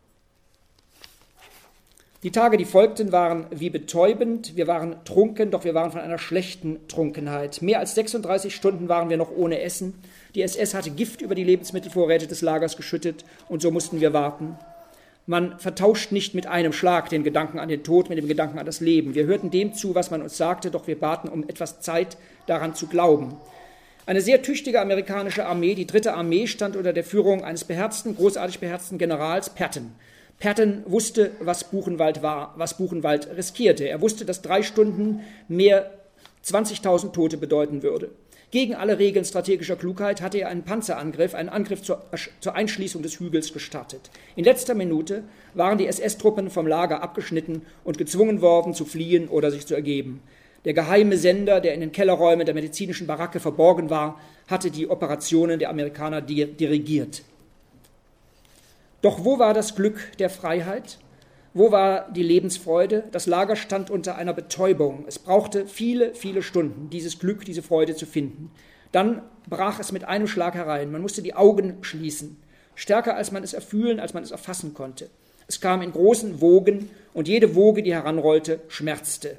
Die Tage, die folgten, waren wie betäubend. Wir waren trunken, doch wir waren von einer schlechten Trunkenheit. Mehr als sechsunddreißig Stunden waren wir noch ohne Essen. Die S S hatte Gift über die Lebensmittelvorräte des Lagers geschüttet und so mussten wir warten. Man vertauscht nicht mit einem Schlag den Gedanken an den Tod mit dem Gedanken an das Leben. Wir hörten dem zu, was man uns sagte, doch wir baten um etwas Zeit, daran zu glauben. Eine sehr tüchtige amerikanische Armee, die dritte Armee, stand unter der Führung eines beherzten, großartig beherzten Generals Patton. Patton wusste, was Buchenwald war, was Buchenwald riskierte. Er wusste, dass drei Stunden mehr zwanzigtausend Tote bedeuten würde. Gegen alle Regeln strategischer Klugheit hatte er einen Panzerangriff, einen Angriff zur, zur Einschließung des Hügels gestartet. In letzter Minute waren die S S-Truppen vom Lager abgeschnitten und gezwungen worden, zu fliehen oder sich zu ergeben. Der geheime Sender, der in den Kellerräumen der medizinischen Baracke verborgen war, hatte die Operationen der Amerikaner dirigiert. Doch wo war das Glück der Freiheit? Wo war die Lebensfreude? Das Lager stand unter einer Betäubung. Es brauchte viele, viele Stunden, dieses Glück, diese Freude zu finden. Dann brach es mit einem Schlag herein. Man musste die Augen schließen. Stärker, als man es erfühlen, als man es erfassen konnte. Es kam in großen Wogen und jede Woge, die heranrollte, schmerzte.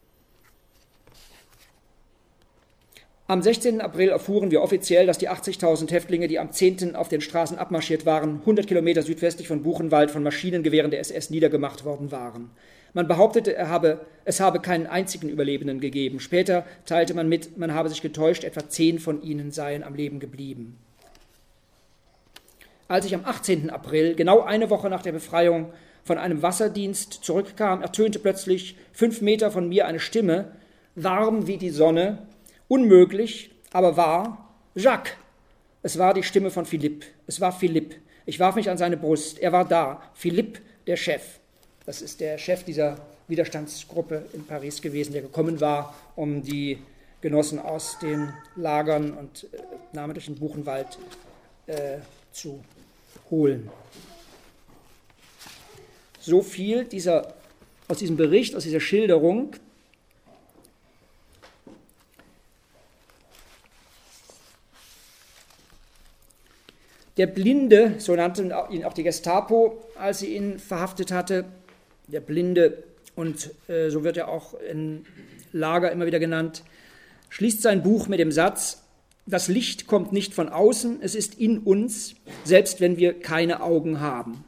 Am sechzehnten April erfuhren wir offiziell, dass die achtzigtausend Häftlinge, die am zehnten auf den Straßen abmarschiert waren, hundert Kilometer südwestlich von Buchenwald von Maschinengewehren der S S niedergemacht worden waren. Man behauptete, er habe, es habe keinen einzigen Überlebenden gegeben. Später teilte man mit, man habe sich getäuscht, etwa zehn von ihnen seien am Leben geblieben. Als ich am achtzehnten April, genau eine Woche nach der Befreiung, von einem Wasserdienst zurückkam, ertönte plötzlich fünf Meter von mir eine Stimme, warm wie die Sonne, unmöglich, aber wahr, Jacques. Es war die Stimme von Philippe. Es war Philippe. Ich warf mich an seine Brust. Er war da. Philippe, der Chef. Das ist der Chef dieser Widerstandsgruppe in Paris gewesen, der gekommen war, um die Genossen aus den Lagern und äh, namentlich in Buchenwald äh, zu holen. So viel dieser, aus diesem Bericht, aus dieser Schilderung. Der Blinde, so nannten ihn auch die Gestapo, als sie ihn verhaftet hatte, der Blinde, und äh, so wird er auch im Lager immer wieder genannt, schließt sein Buch mit dem Satz, das Licht kommt nicht von außen, es ist in uns, selbst wenn wir keine Augen haben.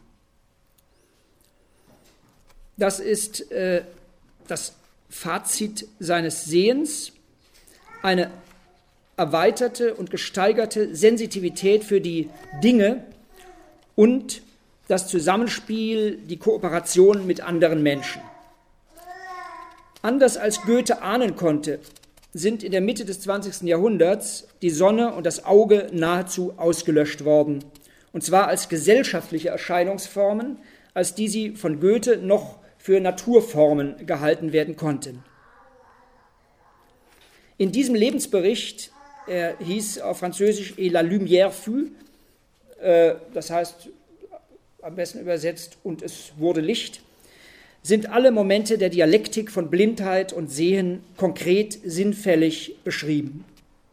Das ist äh, das Fazit seines Sehens, eine erweiterte und gesteigerte Sensitivität für die Dinge und das Zusammenspiel, die Kooperation mit anderen Menschen. Anders als Goethe ahnen konnte, sind in der Mitte des zwanzigsten Jahrhunderts die Sonne und das Auge nahezu ausgelöscht worden, und zwar als gesellschaftliche Erscheinungsformen, als die sie von Goethe noch für Naturformen gehalten werden konnten. In diesem Lebensbericht, er hieß auf Französisch Et la lumière fut, äh, das heißt am besten übersetzt, und es wurde Licht, sind alle Momente der Dialektik von Blindheit und Sehen konkret sinnfällig beschrieben.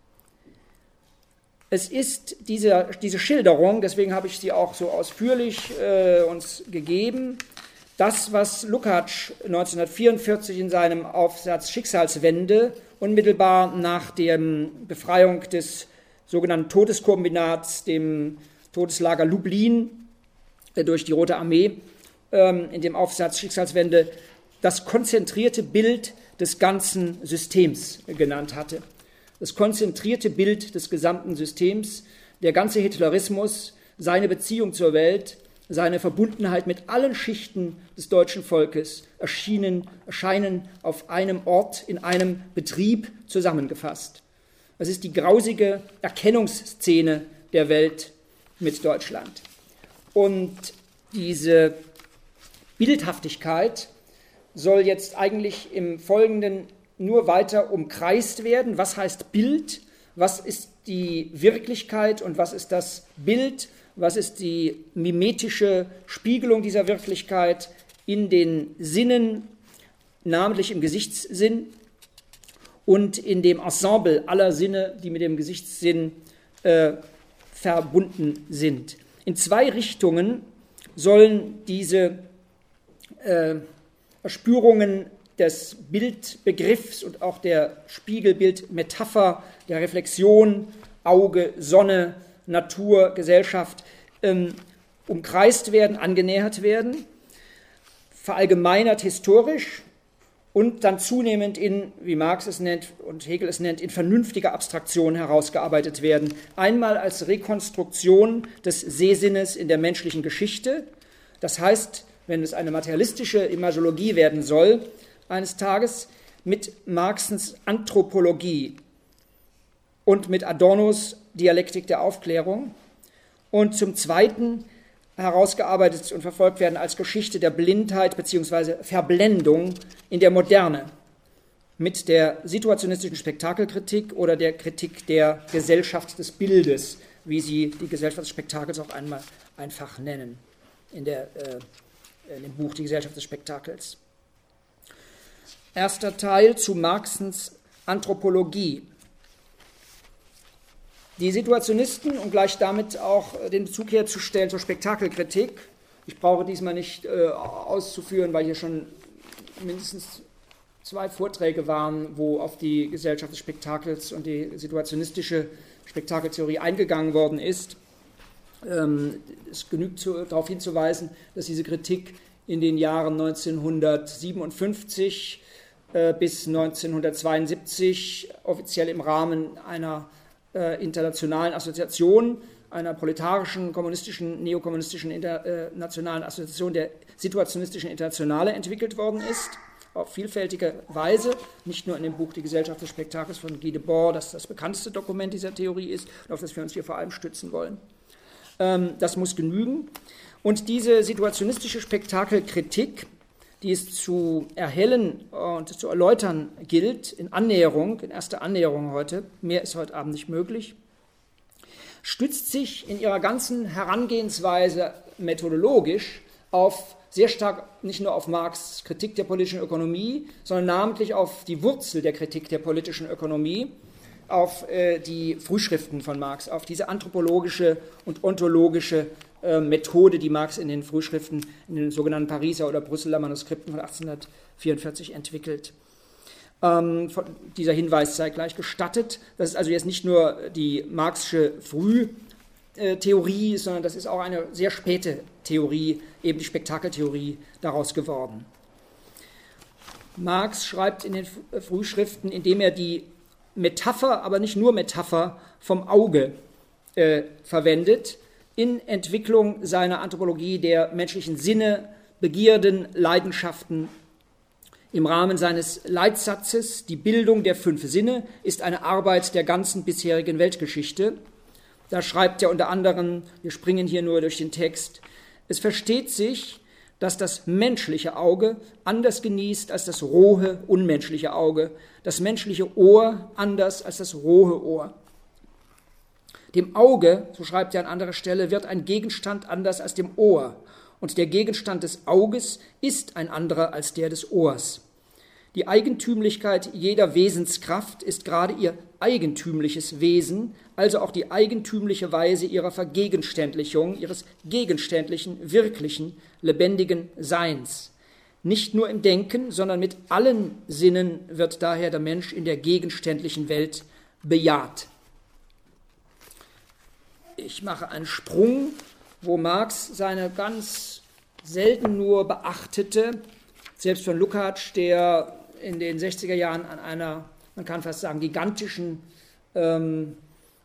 Es ist diese, diese Schilderung, deswegen habe ich sie auch so ausführlich äh, uns gegeben, das, was Lukács neunzehnhundertvierundvierzig in seinem Aufsatz Schicksalswende unmittelbar nach der Befreiung des sogenannten Todeskombinats, dem Todeslager Lublin äh, durch die Rote Armee, ähm, in dem Aufsatz Schicksalswende das konzentrierte Bild des ganzen Systems genannt hatte. Das konzentrierte Bild des gesamten Systems, der ganze Hitlerismus, seine Beziehung zur Welt, seine Verbundenheit mit allen Schichten des deutschen Volkes erschienen, erscheinen auf einem Ort, in einem Betrieb zusammengefasst. Das ist die grausige Erkennungsszene der Welt mit Deutschland. Und diese Bildhaftigkeit soll jetzt eigentlich im Folgenden nur weiter umkreist werden. Was heißt Bild? Was ist die Wirklichkeit und was ist das Bild? Was ist die mimetische Spiegelung dieser Wirklichkeit in den Sinnen, namentlich im Gesichtssinn und in dem Ensemble aller Sinne, die mit dem Gesichtssinn äh, verbunden sind. In zwei Richtungen sollen diese äh, Erspürungen des Bildbegriffs und auch der Spiegelbildmetapher, der Reflexion, Auge, Sonne, Natur, Gesellschaft ähm, umkreist werden, angenähert werden, verallgemeinert historisch und dann zunehmend in, wie Marx es nennt und Hegel es nennt, in vernünftiger Abstraktion herausgearbeitet werden. Einmal als Rekonstruktion des Sehsinnes in der menschlichen Geschichte, das heißt, wenn es eine materialistische Imagologie werden soll, eines Tages mit Marxens Anthropologie und mit Adornos Dialektik der Aufklärung und zum Zweiten herausgearbeitet und verfolgt werden als Geschichte der Blindheit bzw. Verblendung in der Moderne mit der situationistischen Spektakelkritik oder der Kritik der Gesellschaft des Bildes, wie sie die Gesellschaft des Spektakels auch einmal einfach nennen, in, der, äh, in dem Buch Die Gesellschaft des Spektakels. Erster Teil zu Marxens Anthropologie. Die Situationisten, um gleich damit auch den Bezug herzustellen zur Spektakelkritik, ich brauche diesmal nicht äh, auszuführen, weil hier schon mindestens zwei Vorträge waren, wo auf die Gesellschaft des Spektakels und die situationistische Spektakeltheorie eingegangen worden ist. Ähm, es genügt zu, darauf hinzuweisen, dass diese Kritik in den Jahren neunzehnhundertsiebenundfünfzig äh, bis neunzehnhundertzweiundsiebzig offiziell im Rahmen einer äh, internationalen Assoziation, einer proletarischen, kommunistischen, neokommunistischen internationalen Assoziation der situationistischen Internationale entwickelt worden ist, auf vielfältige Weise, nicht nur in dem Buch Die Gesellschaft des Spektakels von Guy Debord, das das bekannteste Dokument dieser Theorie ist, auf das wir uns hier vor allem stützen wollen. Ähm, das muss genügen. Und diese situationistische Spektakelkritik, die es zu erhellen und zu erläutern gilt, in Annäherung, in erster Annäherung heute, mehr ist heute Abend nicht möglich, stützt sich in ihrer ganzen Herangehensweise methodologisch auf sehr stark nicht nur auf Marx' Kritik der politischen Ökonomie, sondern namentlich auf die Wurzel der Kritik der politischen Ökonomie, auf äh, die Frühschriften von Marx, auf diese anthropologische und ontologische äh, Methode, die Marx in den Frühschriften, in den sogenannten Pariser oder Brüsseler Manuskripten von achtzehnhundertvierundvierzig entwickelt. Ähm, dieser Hinweis sei gleich gestattet. Das ist also jetzt nicht nur die marxische Frühtheorie, sondern das ist auch eine sehr späte Theorie, eben die Spektakeltheorie, daraus geworden. Marx schreibt in den Frühschriften, indem er die Metapher, aber nicht nur Metapher, vom Auge äh, verwendet, in Entwicklung seiner Anthropologie der menschlichen Sinne, Begierden, Leidenschaften. Im Rahmen seines Leitsatzes, die Bildung der fünf Sinne ist eine Arbeit der ganzen bisherigen Weltgeschichte. Da schreibt er unter anderem, wir springen hier nur durch den Text, es versteht sich, dass das menschliche Auge anders genießt als das rohe, unmenschliche Auge, das menschliche Ohr anders als das rohe Ohr. Dem Auge, so schreibt er an anderer Stelle, wird ein Gegenstand anders als dem Ohr, und der Gegenstand des Auges ist ein anderer als der des Ohrs. Die Eigentümlichkeit jeder Wesenskraft ist gerade ihr eigentümliches Wesen, also auch die eigentümliche Weise ihrer Vergegenständlichung, ihres gegenständlichen, wirklichen, lebendigen Seins. Nicht nur im Denken, sondern mit allen Sinnen wird daher der Mensch in der gegenständlichen Welt bejaht. Ich mache einen Sprung, wo Marx seine ganz selten nur beachtete, selbst von Lukács, der in den sechziger Jahren an einer, man kann fast sagen, gigantischen ähm,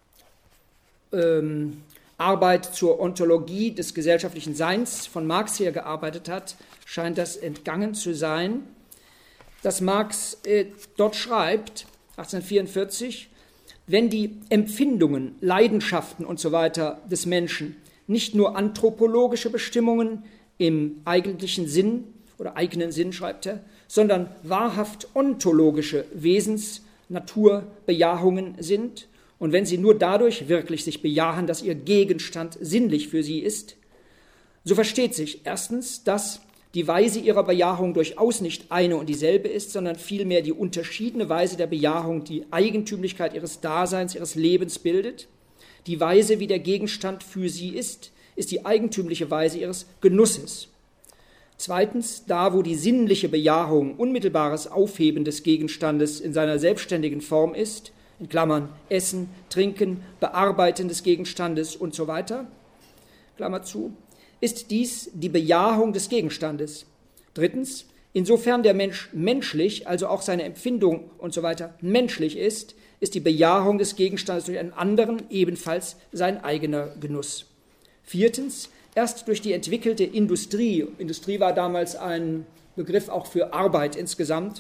ähm, Arbeit zur Ontologie des gesellschaftlichen Seins von Marx her gearbeitet hat, scheint das entgangen zu sein, dass Marx äh, dort schreibt, achtzehnhundertvierundvierzig, wenn die Empfindungen, Leidenschaften und so weiter des Menschen nicht nur anthropologische Bestimmungen im eigentlichen Sinn oder eigenen Sinn, schreibt er, sondern wahrhaft ontologische Wesens-, Naturbejahungen sind und wenn sie nur dadurch wirklich sich bejahen, dass ihr Gegenstand sinnlich für sie ist, so versteht sich erstens, dass die Weise ihrer Bejahung durchaus nicht eine und dieselbe ist, sondern vielmehr die unterschiedene Weise der Bejahung die Eigentümlichkeit ihres Daseins, ihres Lebens bildet. Die Weise, wie der Gegenstand für sie ist, ist die eigentümliche Weise ihres Genusses. Zweitens, da wo die sinnliche Bejahung unmittelbares Aufheben des Gegenstandes in seiner selbstständigen Form ist, in Klammern Essen, Trinken, Bearbeiten des Gegenstandes und so weiter, Klammer zu, ist dies die Bejahung des Gegenstandes. Drittens, insofern der Mensch menschlich, also auch seine Empfindung und so weiter menschlich ist, ist die Bejahung des Gegenstandes durch einen anderen ebenfalls sein eigener Genuss. Viertens, erst durch die entwickelte Industrie, Industrie war damals ein Begriff auch für Arbeit insgesamt,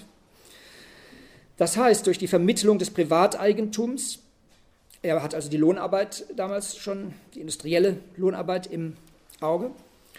das heißt durch die Vermittlung des Privateigentums, er hat also die Lohnarbeit damals schon, die industrielle Lohnarbeit im Auge,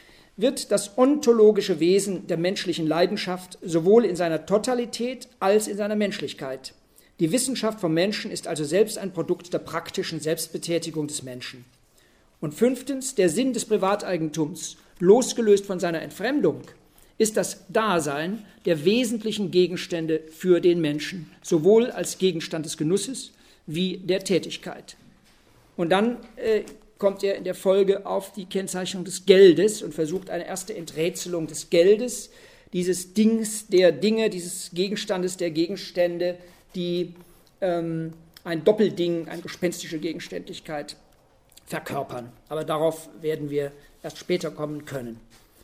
wird das ontologische Wesen der menschlichen Leidenschaft sowohl in seiner Totalität als in seiner Menschlichkeit. Die Wissenschaft vom Menschen ist also selbst ein Produkt der praktischen Selbstbetätigung des Menschen. Und fünftens, der Sinn des Privateigentums, losgelöst von seiner Entfremdung, ist das Dasein der wesentlichen Gegenstände für den Menschen, sowohl als Gegenstand des Genusses wie der Tätigkeit. Und dann äh, kommt er in der Folge auf die Kennzeichnung des Geldes und versucht eine erste Enträtselung des Geldes, dieses Dings der Dinge, dieses Gegenstandes der Gegenstände, die ähm, ein Doppelding, eine gespenstische Gegenständlichkeit verkörpern. Aber darauf werden wir erst später kommen können.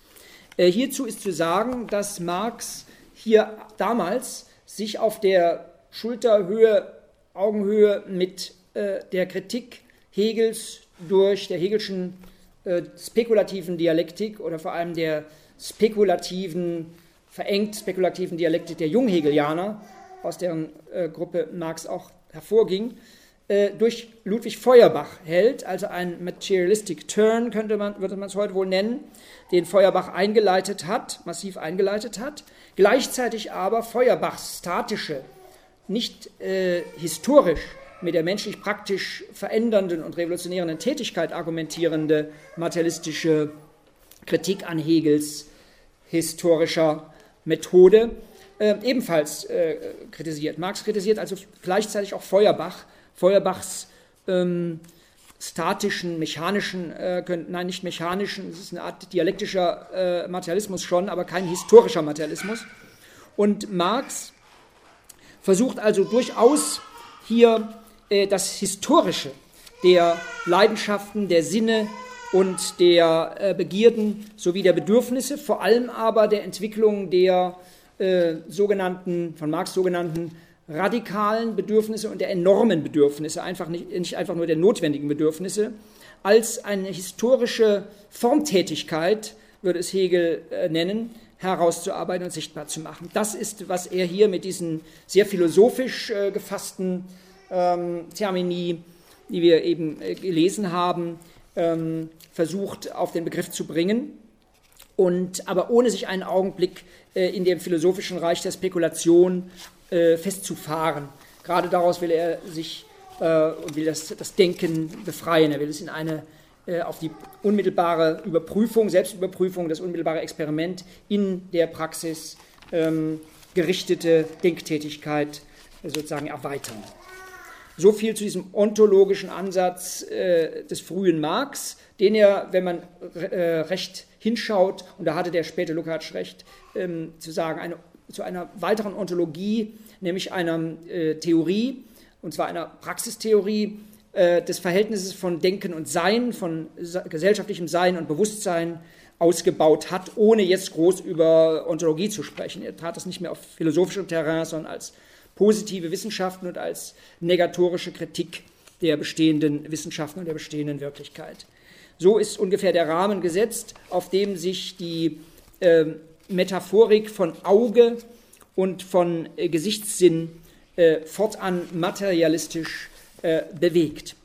Äh, hierzu ist zu sagen, dass Marx hier damals sich auf der Schulterhöhe, Augenhöhe mit äh, der Kritik Hegels durch der Hegelschen äh, spekulativen Dialektik oder vor allem der spekulativen, verengt spekulativen Dialektik der Junghegelianer, aus deren äh, Gruppe Marx auch hervorging, äh, durch Ludwig Feuerbach hält, also ein Materialistic Turn, könnte man, würde man es heute wohl nennen, den Feuerbach eingeleitet hat, massiv eingeleitet hat, gleichzeitig aber Feuerbachs statische, nicht äh, historisch mit der menschlich praktisch verändernden und revolutionierenden Tätigkeit argumentierende materialistische Kritik an Hegels historischer Methode äh, ebenfalls äh, kritisiert. Marx kritisiert also gleichzeitig auch Feuerbach, Feuerbachs ähm, statischen, mechanischen, äh, können, nein, nicht mechanischen, es ist eine Art dialektischer äh, Materialismus schon, aber kein historischer Materialismus. Und Marx versucht also durchaus hier äh, das Historische der Leidenschaften, der Sinne und der äh, Begierden sowie der Bedürfnisse, vor allem aber der Entwicklung der äh, sogenannten, von Marx sogenannten radikalen Bedürfnisse und der enormen Bedürfnisse, einfach nicht, nicht einfach nur der notwendigen Bedürfnisse, als eine historische Formtätigkeit, würde es Hegel äh, nennen, herauszuarbeiten und sichtbar zu machen. Das ist, was er hier mit diesen sehr philosophisch äh, gefassten ähm, Termini, die wir eben äh, gelesen haben, ähm, versucht auf den Begriff zu bringen, und aber ohne sich einen Augenblick äh, in dem philosophischen Reich der Spekulation äh, festzufahren. Gerade daraus will er sich äh, und will das, das Denken befreien. Er will es in eine äh, auf die unmittelbare Überprüfung, Selbstüberprüfung, das unmittelbare Experiment in der Praxis ähm, gerichtete Denktätigkeit äh, sozusagen erweitern. So viel zu diesem ontologischen Ansatz äh, des frühen Marx, den er, wenn man äh, recht hinschaut, und da hatte der späte Lukács recht, ähm, zu sagen, eine, zu einer weiteren Ontologie, nämlich einer äh, Theorie, und zwar einer Praxistheorie äh, des Verhältnisses von Denken und Sein, von sa- gesellschaftlichem Sein und Bewusstsein ausgebaut hat, ohne jetzt groß über Ontologie zu sprechen. Er tat das nicht mehr auf philosophischem Terrain, sondern als positive Wissenschaften und als negatorische Kritik der bestehenden Wissenschaften und der bestehenden Wirklichkeit. So ist ungefähr der Rahmen gesetzt, auf dem sich die äh, Metaphorik von Auge und von äh, Gesichtssinn äh, fortan materialistisch äh, bewegt.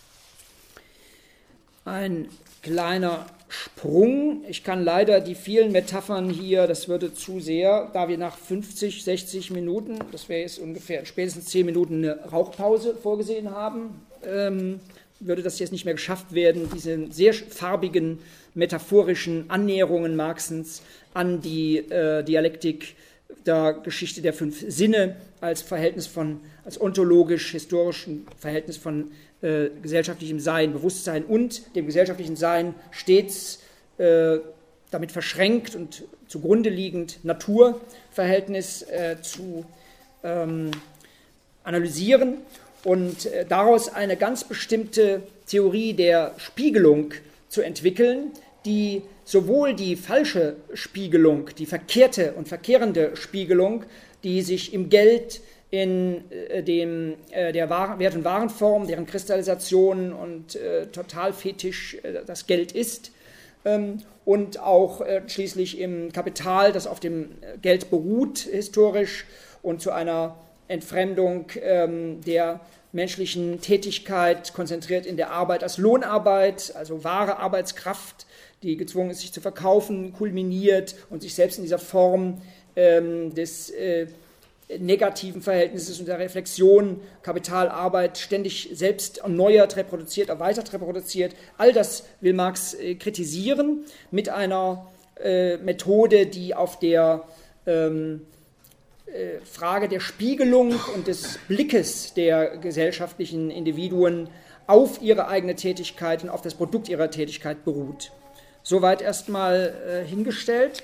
Ein kleiner Sprung. Ich kann leider die vielen Metaphern hier, das würde zu sehr, da wir nach fünfzig, sechzig Minuten, das wäre jetzt ungefähr spätestens zehn Minuten eine Rauchpause vorgesehen haben, ähm, würde das jetzt nicht mehr geschafft werden, diese sehr farbigen, metaphorischen Annäherungen Marxens an die äh, Dialektik der Geschichte der fünf Sinne als Verhältnis von, als ontologisch-historischen Verhältnis von äh, gesellschaftlichem Sein, Bewusstsein und dem gesellschaftlichen Sein stets äh, damit verschränkt und zugrunde liegend Naturverhältnis äh, zu ähm, analysieren und äh, daraus eine ganz bestimmte Theorie der Spiegelung zu entwickeln, die sowohl die falsche Spiegelung, die verkehrte und verkehrende Spiegelung, die sich im Geld, in äh, dem, äh, der Waren, Wert- und Warenform, deren Kristallisation und äh, Totalfetisch äh, das Geld ist, ähm, und auch äh, schließlich im Kapital, das auf dem Geld beruht, historisch, und zu einer Entfremdung ähm, der menschlichen Tätigkeit, konzentriert in der Arbeit als Lohnarbeit, also wahre Arbeitskraft, die gezwungen ist, sich zu verkaufen, kulminiert und sich selbst in dieser Form ähm, des äh, negativen Verhältnisses und der Reflexion, Kapitalarbeit ständig selbst erneuert, reproduziert, erweitert, reproduziert. All das will Marx äh, kritisieren mit einer äh, Methode, die auf der ähm, äh, Frage der Spiegelung und des Blickes der gesellschaftlichen Individuen auf ihre eigene Tätigkeit und auf das Produkt ihrer Tätigkeit beruht. Soweit erstmal äh, hingestellt.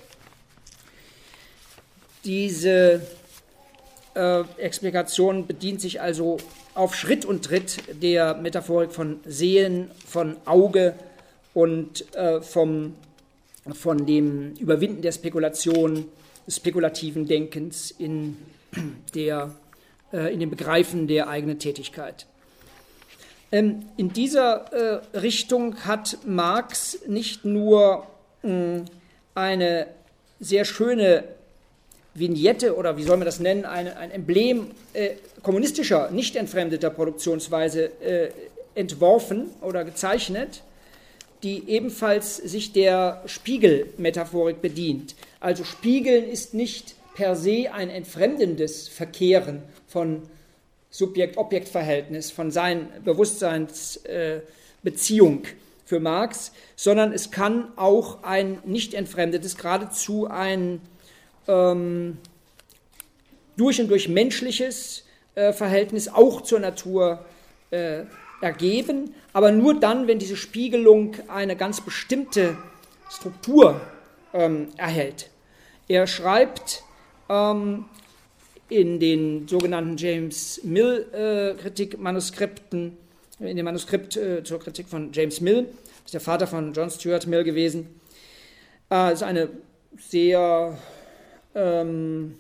Diese äh, Explikation bedient sich also auf Schritt und Tritt der Metaphorik von Sehen, von Auge und äh, vom, von dem Überwinden der Spekulation, des spekulativen Denkens in, der, äh, in dem Begreifen der eigenen Tätigkeit. Ähm, in dieser äh, Richtung hat Marx nicht nur mh, eine sehr schöne Vignette oder wie soll man das nennen, eine, ein Emblem äh, kommunistischer, nicht entfremdeter Produktionsweise äh, entworfen oder gezeichnet, die ebenfalls sich der Spiegelmetaphorik bedient. Also Spiegeln ist nicht per se ein entfremdendes Verkehren von Subjekt-Objekt-Verhältnis, von Sein, Bewusstseinsbeziehung äh, für Marx, sondern es kann auch ein nicht entfremdetes, geradezu ein ähm, durch und durch menschliches äh, Verhältnis auch zur Natur äh, ergeben, aber nur dann, wenn diese Spiegelung eine ganz bestimmte Struktur ähm, erhält. Er schreibt ähm, in den sogenannten James Mill-Kritik-Manuskripten, äh, in dem Manuskript äh, zur Kritik von James Mill, das ist der Vater von John Stuart Mill gewesen. Das äh, ist eine sehr ähm,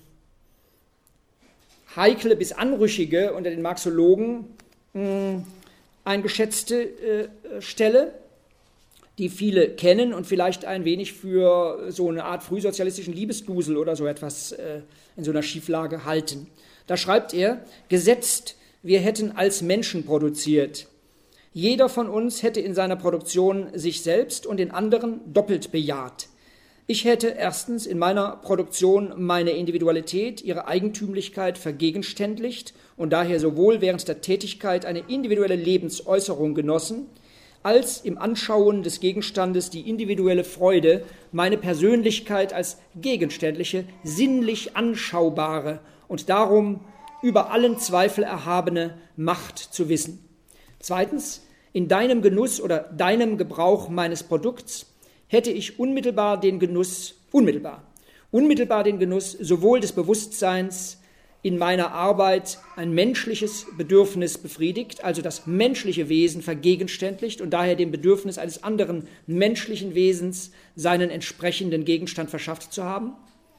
heikle bis anrüchige, unter den Marxologen mh, eingeschätzte äh, Stelle, die viele kennen und vielleicht ein wenig für so eine Art frühsozialistischen Liebesdusel oder so etwas äh, in so einer Schieflage halten. Da schreibt er, gesetzt, wir hätten als Menschen produziert. Jeder von uns hätte in seiner Produktion sich selbst und den anderen doppelt bejaht. Ich hätte erstens in meiner Produktion meine Individualität, ihre Eigentümlichkeit vergegenständlicht und daher sowohl während der Tätigkeit eine individuelle Lebensäußerung genossen, als im Anschauen des Gegenstandes die individuelle Freude, meine Persönlichkeit als gegenständliche, sinnlich anschaubare und darum über allen Zweifel erhabene Macht zu wissen. Zweitens, in deinem Genuss oder deinem Gebrauch meines Produkts hätte ich unmittelbar den Genuss, unmittelbar, unmittelbar den Genuss sowohl des Bewusstseins in meiner Arbeit ein menschliches Bedürfnis befriedigt, also das menschliche Wesen vergegenständlicht und daher dem Bedürfnis eines anderen menschlichen Wesens seinen entsprechenden Gegenstand verschafft zu haben.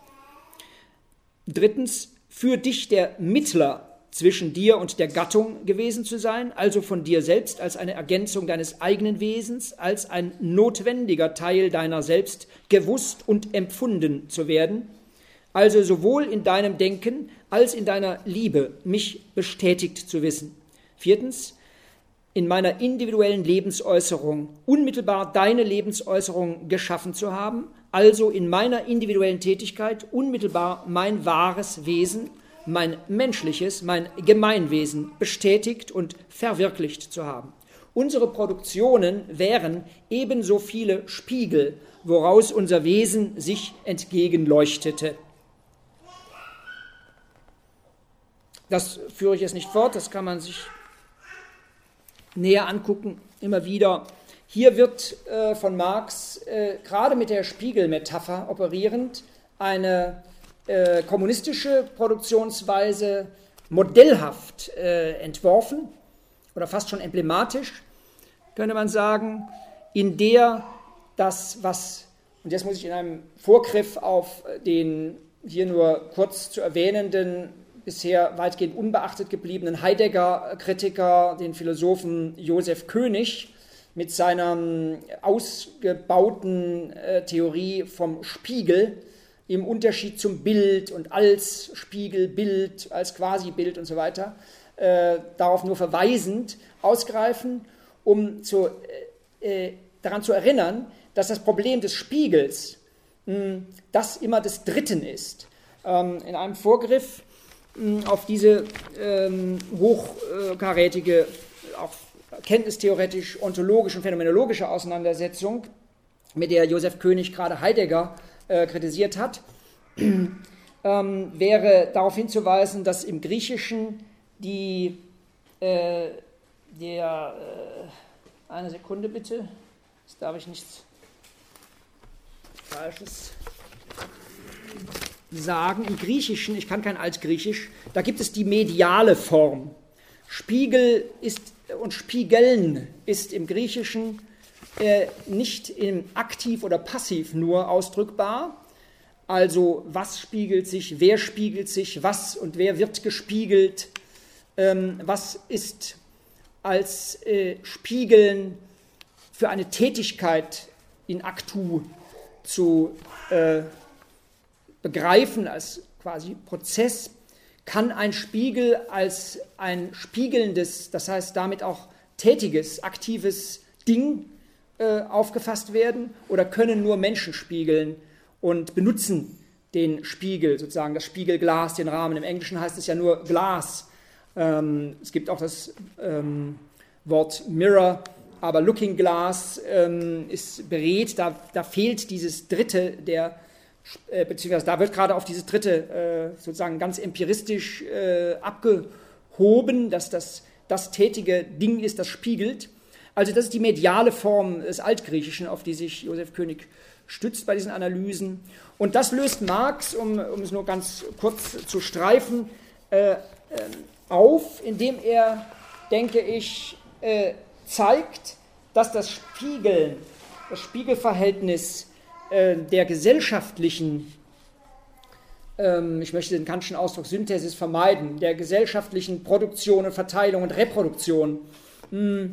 Drittens, für dich der Mittler zwischen dir und der Gattung gewesen zu sein, also von dir selbst als eine Ergänzung deines eigenen Wesens, als ein notwendiger Teil deiner selbst gewusst und empfunden zu werden, also sowohl in deinem Denken als in deiner Liebe mich bestätigt zu wissen. Viertens, in meiner individuellen Lebensäußerung unmittelbar deine Lebensäußerung geschaffen zu haben, also in meiner individuellen Tätigkeit unmittelbar mein wahres Wesen, mein menschliches, mein Gemeinwesen bestätigt und verwirklicht zu haben. Unsere Produktionen wären ebenso viele Spiegel, woraus unser Wesen sich entgegenleuchtete. Das führe ich jetzt nicht fort, das kann man sich näher angucken, immer wieder. Hier wird äh, von Marx äh, gerade mit der Spiegelmetapher operierend eine äh, kommunistische Produktionsweise modellhaft äh, entworfen oder fast schon emblematisch, könnte man sagen, in der das, was, und jetzt muss ich in einem Vorgriff auf den hier nur kurz zu erwähnenden, bisher weitgehend unbeachtet gebliebenen Heidegger-Kritiker, den Philosophen Josef König, mit seiner ausgebauten äh, Theorie vom Spiegel im Unterschied zum Bild und als Spiegel, Bild, als Quasi-Bild und so weiter, äh, darauf nur verweisend ausgreifen, um zu, äh, äh, daran zu erinnern, dass das Problem des Spiegels mh, das immer des Dritten ist. Ähm, in einem Vorgriff auf diese ähm, hochkarätige, auch kenntnistheoretisch, ontologische und phänomenologische Auseinandersetzung, mit der Josef König gerade Heidegger äh, kritisiert hat, ähm, wäre darauf hinzuweisen, dass im Griechischen die, äh, der, äh, eine Sekunde bitte, jetzt darf ich nichts Falsches sagen, im Griechischen, ich kann kein Altgriechisch, da gibt es die mediale Form. Spiegel ist und Spiegeln ist im Griechischen äh, nicht im Aktiv oder Passiv nur ausdrückbar. Also was spiegelt sich, wer spiegelt sich, was und wer wird gespiegelt, ähm, was ist als äh, Spiegeln für eine Tätigkeit in actu zu äh, begreifen, als quasi Prozess, kann ein Spiegel als ein spiegelndes, das heißt damit auch tätiges, aktives Ding äh, aufgefasst werden oder können nur Menschen spiegeln und benutzen den Spiegel, sozusagen das Spiegelglas, den Rahmen. Im Englischen heißt es ja nur Glas. Ähm, es gibt auch das ähm, Wort Mirror, aber Looking Glass ähm, ist berät, da, da fehlt dieses Dritte, der beziehungsweise da wird gerade auf dieses dritte äh, sozusagen ganz empiristisch äh, abgehoben, dass das das tätige Ding ist, das spiegelt. Also das ist die mediale Form des Altgriechischen, auf die sich Josef König stützt bei diesen Analysen. Und das löst Marx, um, um es nur ganz kurz zu streifen, äh, äh, auf, indem er, denke ich, äh, zeigt, dass das Spiegeln, das Spiegelverhältnis äh, der gesellschaftlichen, ähm, ich möchte den Kantschen Ausdruck Synthesis vermeiden, der gesellschaftlichen Produktion und Verteilung und Reproduktion mh,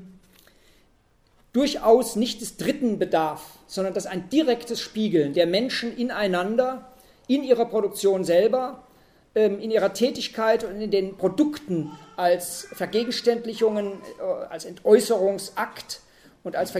durchaus nicht des Dritten bedarf, sondern dass ein direktes Spiegeln der Menschen ineinander, in ihrer Produktion selber, ähm, in ihrer Tätigkeit und in den Produkten als Vergegenständlichungen, äh, als Entäußerungsakt und als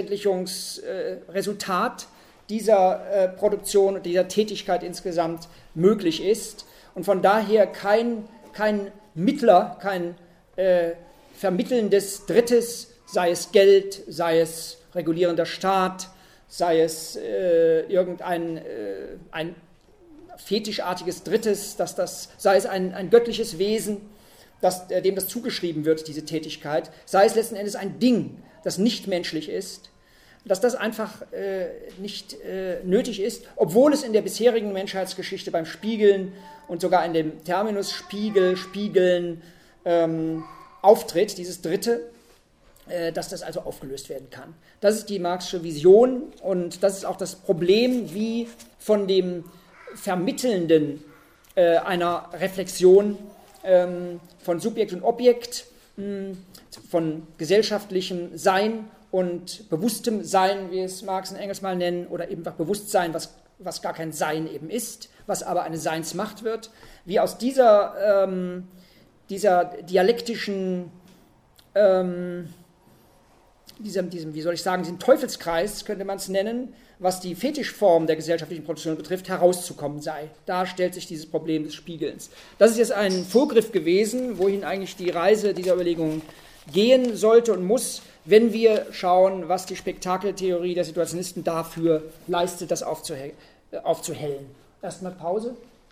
Vergegenständlichungsresultat äh, dieser äh, Produktion und dieser Tätigkeit insgesamt möglich ist und von daher kein, kein Mittler, kein äh, vermittelndes Drittes, sei es Geld, sei es regulierender Staat, sei es äh, irgendein äh, ein fetischartiges Drittes, dass das, sei es ein, ein göttliches Wesen, das, äh, dem das zugeschrieben wird, diese Tätigkeit, sei es letzten Endes ein Ding, das nicht menschlich ist, dass das einfach äh, nicht äh, nötig ist, obwohl es in der bisherigen Menschheitsgeschichte beim Spiegeln und sogar in dem Terminus Spiegel, Spiegeln ähm, auftritt, dieses Dritte, äh, dass das also aufgelöst werden kann. Das ist die Marxische Vision und das ist auch das Problem, wie von dem Vermittelnden äh, einer Reflexion ähm, von Subjekt und Objekt, mh, von gesellschaftlichem Sein und bewusstem Sein, wie es Marx und Engels mal nennen, oder eben einfach Bewusstsein, was, was gar kein Sein eben ist, was aber eine Seinsmacht wird, wie aus dieser, ähm, dieser dialektischen, ähm, diesem, diesem, wie soll ich sagen, diesem Teufelskreis, könnte man es nennen, was die Fetischform der gesellschaftlichen Produktion betrifft, herauszukommen sei. Da stellt sich dieses Problem des Spiegelns. Das ist jetzt ein Vorgriff gewesen, wohin eigentlich die Reise dieser Überlegungen gehen sollte und muss, wenn wir schauen, was die Spektakeltheorie der Situationisten dafür leistet, das aufzuhe- aufzuhellen. Erstmal Pause.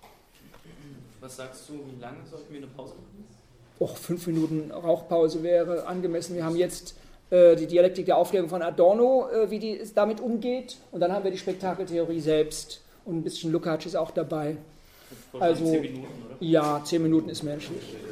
Was sagst du, wie lange sollten wir eine Pause machen? Och, fünf Minuten Rauchpause wäre angemessen. Wir haben jetzt äh, die Dialektik der Aufklärung von Adorno, äh, wie die damit umgeht. Und dann haben wir die Spektakeltheorie selbst. Und ein bisschen Lukács ist auch dabei. Also zehn Minuten, oder? Ja, zehn Minuten ist menschlich.